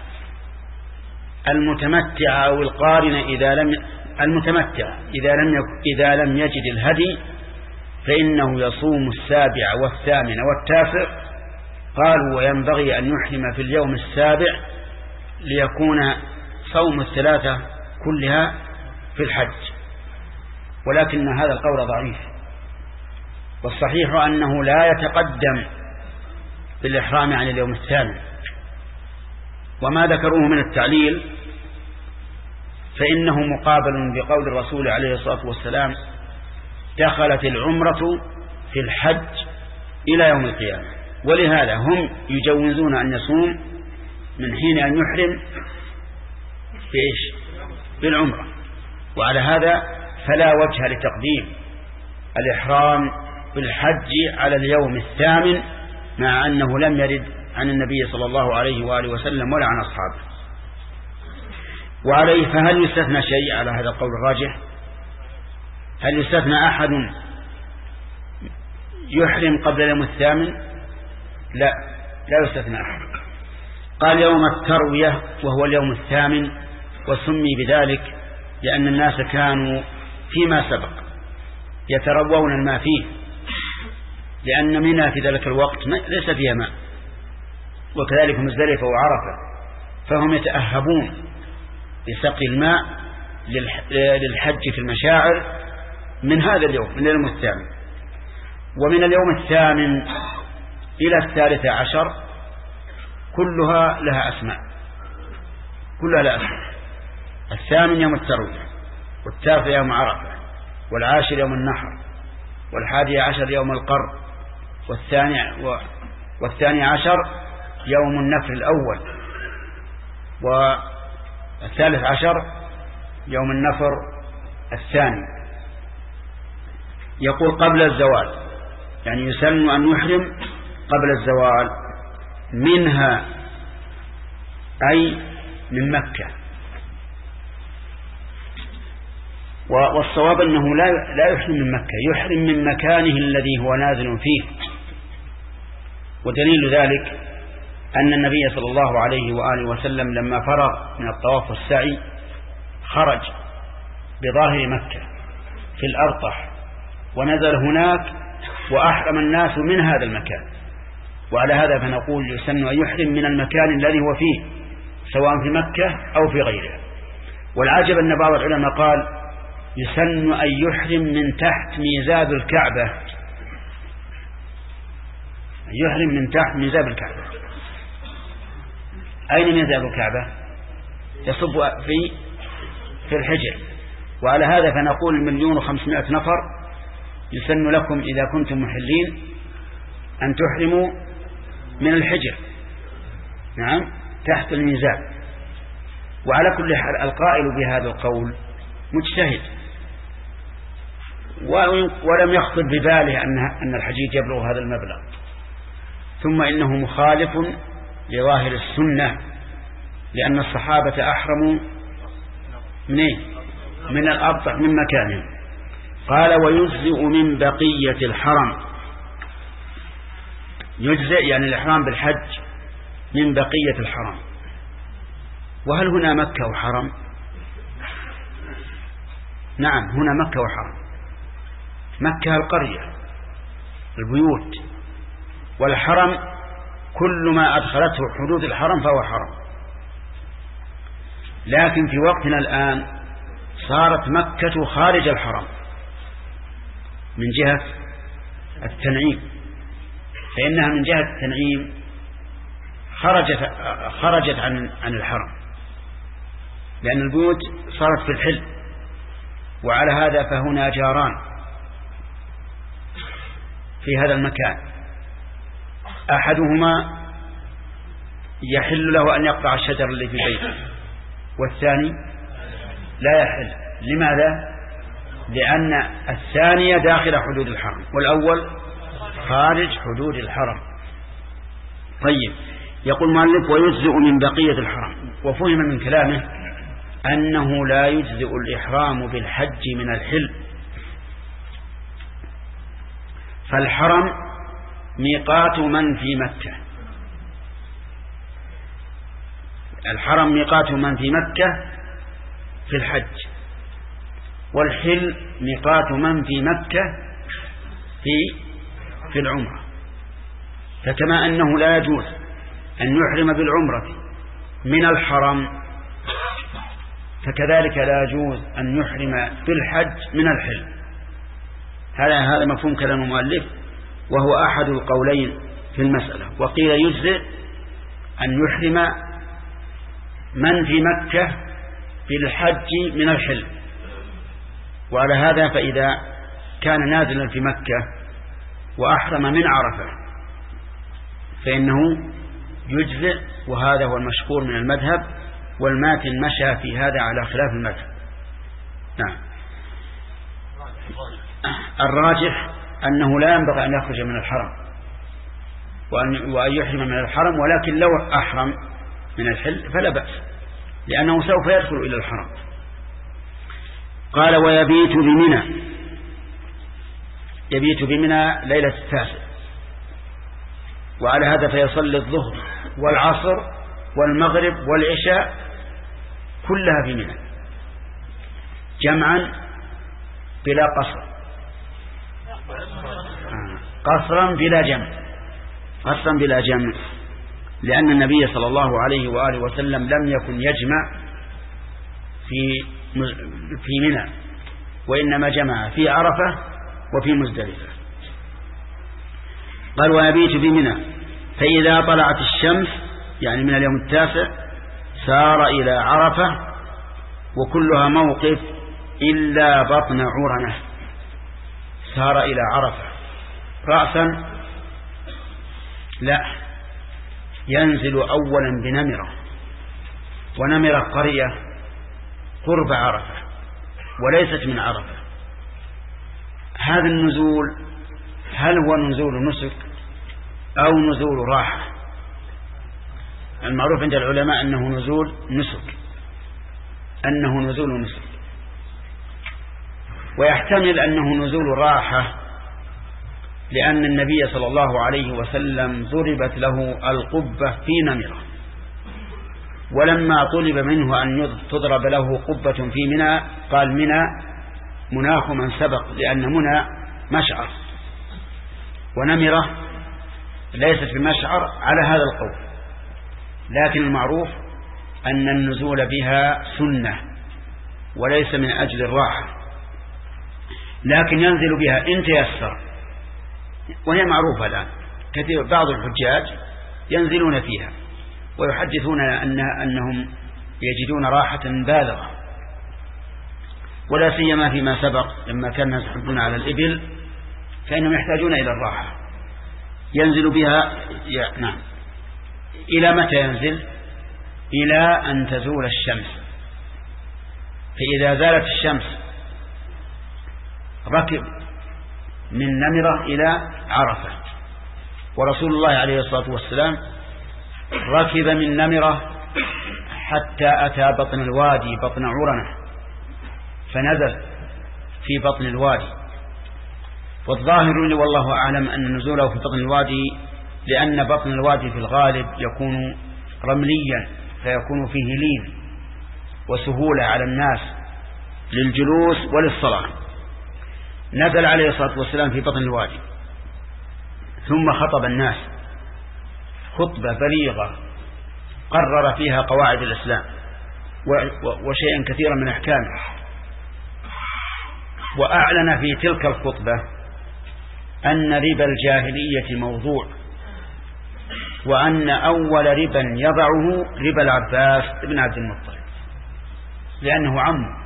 المتمتع أو القارن إذا لم المتمتع إذا لم إذا لم يجد الهدي فإنه يصوم السابع والثامن والتاسع. قالوا وينبغي أن يحرم في اليوم السابع ليكون صوم الثلاثة كلها في الحج، ولكن هذا القول ضعيف، والصحيح أنه لا يتقدم بالإحرام عن اليوم الثامن. وما ذكروه من التعليل فإنه مقابل بقول الرسول عليه الصلاة والسلام دخلت العمرة في الحج إلى يوم القيامة، ولهذا هم يجوزون أن يصوم من حين أن يحرم بإيش؟ بالعمرة. وعلى هذا فلا وجه لتقديم الإحرام بالحج على اليوم الثامن مع أنه لم يرد عن النبي صلى الله عليه وآله وسلم ولا عن أصحابه. وعليه فهل يستثنى شيء على هذا القول الراجح؟ هل يستثنى أحد يحرم قبل اليوم الثامن؟ لا، لا يستثنى أحد. قال يوم التروية وهو اليوم الثامن، وسمي بذلك لأن الناس كانوا فيما سبق يتروون الماء فيه، لأن منى في ذلك الوقت ليس فيها ماء، وكذلك مزدلفة وعرفة، فهم يتأهبون لسقي الماء للحج في المشاعر من هذا اليوم، من اليوم الثامن. ومن اليوم الثامن إلى الثالث عشر كلها لها أسماء، كلها لها أسماء. الثامن يوم التروية، والتاسع يوم عرفة، والعاشر يوم النحر، والحادي عشر يوم القر، والثاني, والثاني عشر يوم النفر الأول، والثالث عشر يوم النفر الثاني. يقول قبل الزوال، يعني يسن أن يحرم قبل الزوال منها أي من مكة. والصواب أنه لا لا يحرم من مكة، يحرم من مكانه الذي هو نازل فيه. ودليل ذلك أن النبي صلى الله عليه وآله وسلم لما فرغ من الطواف والسعي خرج بظاهر مكة في الأرطح ونزل هناك وأحرم الناس من هذا المكان. وعلى هذا فنقول يسن أن يحرم من المكان الذي هو فيه سواء في مكة أو في غيره. والعجب أن بعض العلماء قال يسن أن يحرم من تحت ميزاب الكعبة، يحرم من تحت ميزاب الكعبة. أين ميزاب الكعبة؟ يصب في في الحجر. وعلى هذا فنقول مليون وخمسمائة نفر يسن لكم إذا كنتم محلين أن تحرموا من الحجر، نعم، تحت الميزاب. وعلى كل حال القائل بهذا القول مجتهد ولم يخطر بباله أن الحجيج يبلغ هذا المبلغ، ثم إنه مخالف لظاهر السنة، لأن الصحابة أحرموا منين؟ من الأبطح من مكانهم. قال ويجزئ من بقية الحرم، يجزئ يعني الإحرام بالحج من بقية الحرم. وهل هنا مكة وحرم؟ نعم، هنا مكة وحرم. مكة القرية البيوت، والحرم كل ما أدخلته حدود الحرم فهو حرم. لكن في وقتنا الآن صارت مكة خارج الحرم من جهة التنعيم، فإنها من جهة التنعيم خرجت خرجت عن عن الحرم، لأن البيوت صارت في الحل. وعلى هذا فهنا جاران في هذا المكان، أحدهما يحل له أن يقطع الشجر اللي في بيته، والثاني لا يحل. لماذا؟ لأن الثانية داخل حدود الحرم والأول خارج حدود الحرم. طيب، يقول المؤلف ويجزئ من بقية الحرم. وفهم من كلامه أنه لا يجزئ الإحرام بالحج من الحل، فالحرم ميقات من في مكة، الحرم ميقات من في مكة في الحج، والحل ميقات من في مكة في في العمرة. فكما أنه لا يجوز أن يحرم بالعمرة من الحرم، فكذلك لا يجوز أن يحرم بالحج من الحل. هذا هذا مفهوم كلام المؤلف، وهو أحد القولين في المسألة. وقيل يجزئ أن يحرم من في مكة بالحج من الحل. وعلى هذا فإذا كان نازلا في مكة وأحرم من عرفة فإنه يجزئ، وهذا هو المشهور من المذهب، والماتن مشى في هذا على خلاف المذهب. نعم. الراجح أنه لا ينبغي أن يخرج من الحرم وأن يحرم من الحرم، ولكن لو أحرم من الحل فلا بأس، لأنه سوف يدخل إلى الحرم. قال ويبيت بمنى، يبيت بمنى ليلة التاسع، وعلى هذا فيصلي الظهر والعصر والمغرب والعشاء كلها في منى جمعا بلا قصر، قصرا بلا جمع، قصرا بلا جمع، لأن النبي صلى الله عليه وآله وسلم لم يكن يجمع في في منى، وإنما جمع في عرفة وفي مزدلفة. قال ويبيت بمنى، فإذا طلعت الشمس يعني من اليوم التاسع سار إلى عرفة، وكلها موقف إلا بطن عرنة، سار إلى عرفة رأسا لا، ينزل أولا بنمرة، ونمرة قرية قرب عرفة وليست من عرفة. هذا النزول هل هو نزول نسك أو نزول راحة؟ المعروف عند العلماء أنه نزول نسك، أنه نزول نسك، ويحتمل أنه نزول راحة، لأن النبي صلى الله عليه وسلم ضربت له القبة في نمرة، ولما طلب منه أن تضرب له قبة في منى قال منى مناخ من سبق، لأن منى مشعر ونمرة ليست بمشعر على هذا القول. لكن المعروف أن النزول بها سنة وليس من أجل الراحة، لكن ينزل بها إن تيسر، وهي معروفة الآن. كثير بعض الحجاج ينزلون فيها ويحدثون أن أنهم يجدون راحة بالغة، ولا سيما فيما سبق لما كان يحجون على الإبل فإنهم يحتاجون إلى الراحة. ينزل بها ي... نعم. إلى متى ينزل؟ إلى أن تزول الشمس، فإذا زالت الشمس ركب من نمرة إلى عرفة. ورسول الله عليه الصلاة والسلام ركب من نمرة حتى أتى بطن الوادي، بطن عرنة، فنزل في بطن الوادي. والظاهر لي والله أعلم أن نزوله في بطن الوادي لأن بطن الوادي في الغالب يكون رمليا، فيكون فيه لين وسهولة على الناس للجلوس وللصلاة. نزل عليه الصلاة والسلام في بطن الوادي، ثم خطب الناس خطبة بليغة قرر فيها قواعد الإسلام وشيئا كثيرا من أحكامه، وأعلن في تلك الخطبة أن ربا الجاهلية موضوع، وأن أول ربا يضعه ربا العباس بن عبد المطلب لأنه عمه.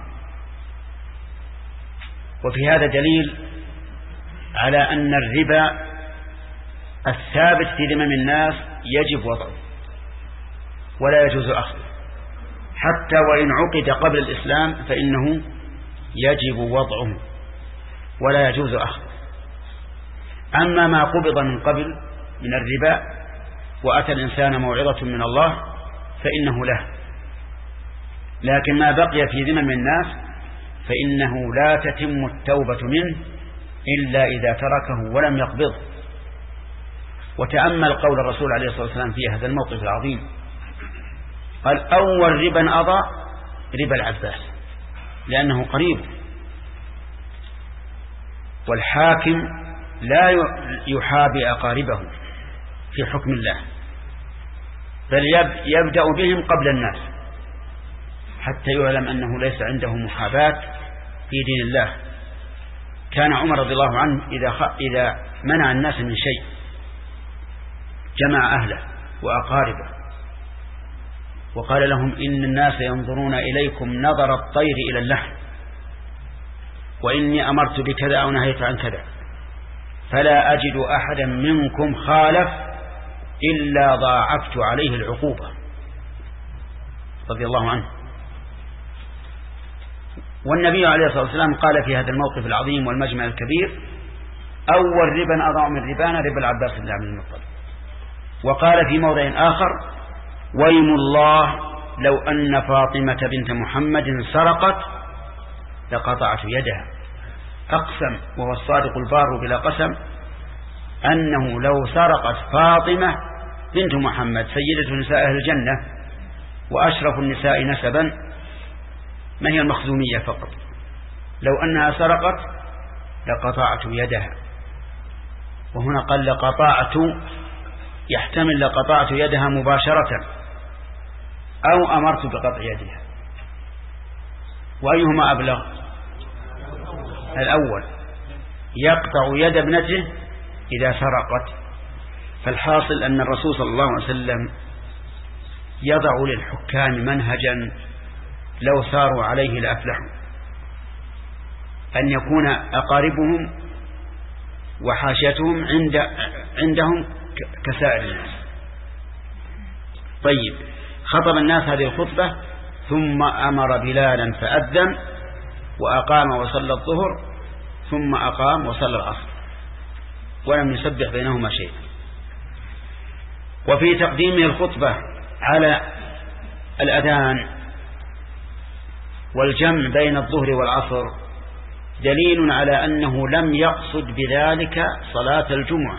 وفي هذا دليل على أن الربا الثابت في ذمم الناس يجب وضعه، ولا يجوز أخذه، حتى وإن عقد قبل الإسلام فإنه يجب وضعه ولا يجوز أخذه. أما ما قبض من قبل من الربا وأتى الإنسان موعظة من الله فإنه له، لكن ما بقي في ذمم الناس فإنه لا تتم التوبة منه إلا إذا تركه ولم يقبضه. وتأمل قول الرسول عليه الصلاة والسلام في هذا الموقف العظيم، قال أول ربا أضع ربا العباس لأنه قريب، والحاكم لا يحابي أقاربه في حكم الله، بل يبدأ بهم قبل الناس حتى يعلم أنه ليس عنده محاباة في دين الله. كان عمر رضي الله عنه إذا, إذا منع الناس من شيء جمع أهله وأقاربه وقال لهم إن الناس ينظرون إليكم نظر الطير إلى اللحم، وإني أمرت بكذا أو نهيت عن كذا، فلا أجد أحدا منكم خالف إلا ضاعفت عليه العقوبة رضي الله عنه. والنبي عليه الصلاة والسلام قال في هذا الموقف العظيم والمجمع الكبير أول ربا أضع من ربانا ربا العباس بن عبد المطلب. وقال في موضع آخر ويم الله لو أن فاطمة بنت محمد سرقت لقطعت يدها. أقسم وهو الصادق البار بلا قسم أنه لو سرقت فاطمة بنت محمد سيدة نساء أهل الجنة وأشرف النساء نسبا، من هي المخزومية فقط، لو أنها سرقت لقطعت يدها. وهنا قال لقطعت، يحتمل لقطعت يدها مباشرة أو أمرت بقطع يدها، وأيهما أبلغ؟ الأول، يقطع يد ابنته إذا سرقت. فالحاصل أن الرسول صلى الله عليه وسلم يضع للحكام منهجا لو ساروا عليه لأفلحوا، أن يكون أقاربهم وحاشيتهم عند عندهم كسائر الناس. طيب، خطب الناس هذه الخطبة ثم أمر بلالا فأذن وأقام وصلى الظهر ثم أقام وصلى العصر ولم يسبح بينهما شيء. وفي تقديمه الخطبة على الأذان والجمع بين الظهر والعصر دليل على أنه لم يقصد بذلك صلاة الجمعة،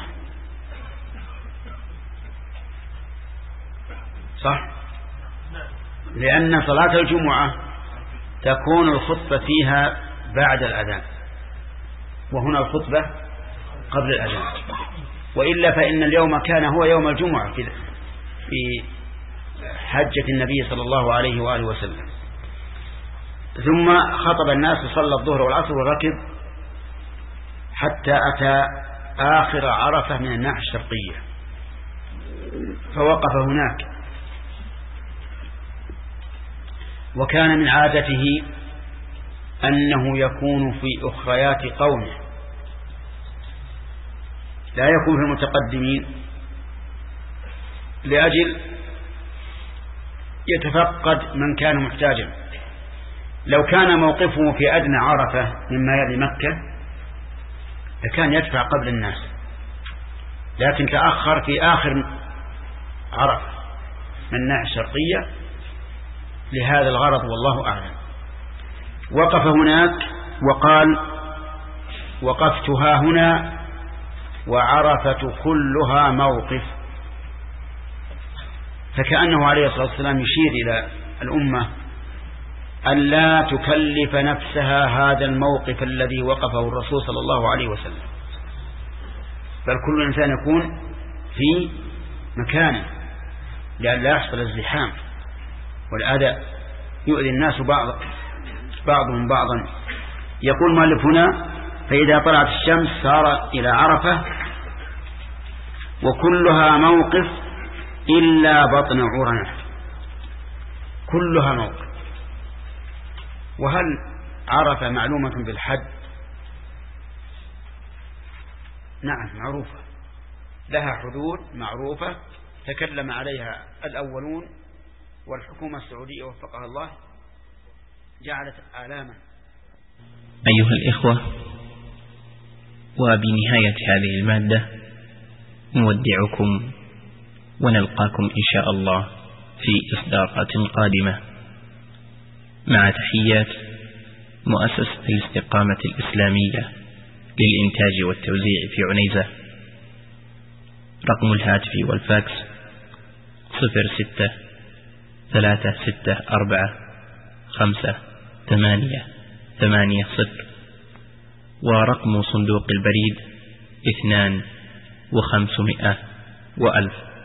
صح؟ لأن صلاة الجمعة تكون الخطبة فيها بعد الأذان، وهنا الخطبة قبل الأذان، وإلا فإن اليوم كان هو يوم الجمعة في حجة النبي صلى الله عليه وآله وسلم. ثم خطب الناس صلى الظهر والعصر وركب حتى أتى آخر عرفة من الناحية الشرقية فوقف هناك. وكان من عادته أنه يكون في أخريات قومه، لا يكون في المتقدمين، لأجل يتفقد من كان محتاجا. لو كان موقفه في أدنى عرفة مما يلي مكة لكان يدفع قبل الناس، لكن تأخر في آخر عرفة من الناحية الشرقية لهذا الغرض والله أعلم. وقف هناك وقال وقفتها هنا وعرفة كلها موقف، فكأنه عليه الصلاة والسلام يشير إلى الأمة أن لا تكلف نفسها هذا الموقف الذي وقفه الرسول صلى الله عليه وسلم، بل كل إنسان يكون في مكانه لأن لا يحصل الزحام والأذى يؤذي الناس بعض بعضهم بعضا. يقول مؤلف هنا فإذا طلعت الشمس سار إلى عرفة وكلها موقف إلا بطن عرنة، كلها موقف. وهل عرفة معلومة بالحد؟ نعم معروفة، لها حدود معروفة تكلم عليها الأولون والحكومة السعودية وفقها الله جعلت آلاما. أيها الإخوة، وبنهاية هذه المادة نودعكم ونلقاكم إن شاء الله في إصدارات قادمة، مع تحيات مؤسسة الاستقامة الإسلامية للإنتاج والتوزيع في عنيزة. رقم الهاتف والفاكس صفر ستة ثلاثة ستة أربعة خمسة ثمانية ثمانية صفر، ورقم صندوق البريد اثنان وخمسمائة وألف.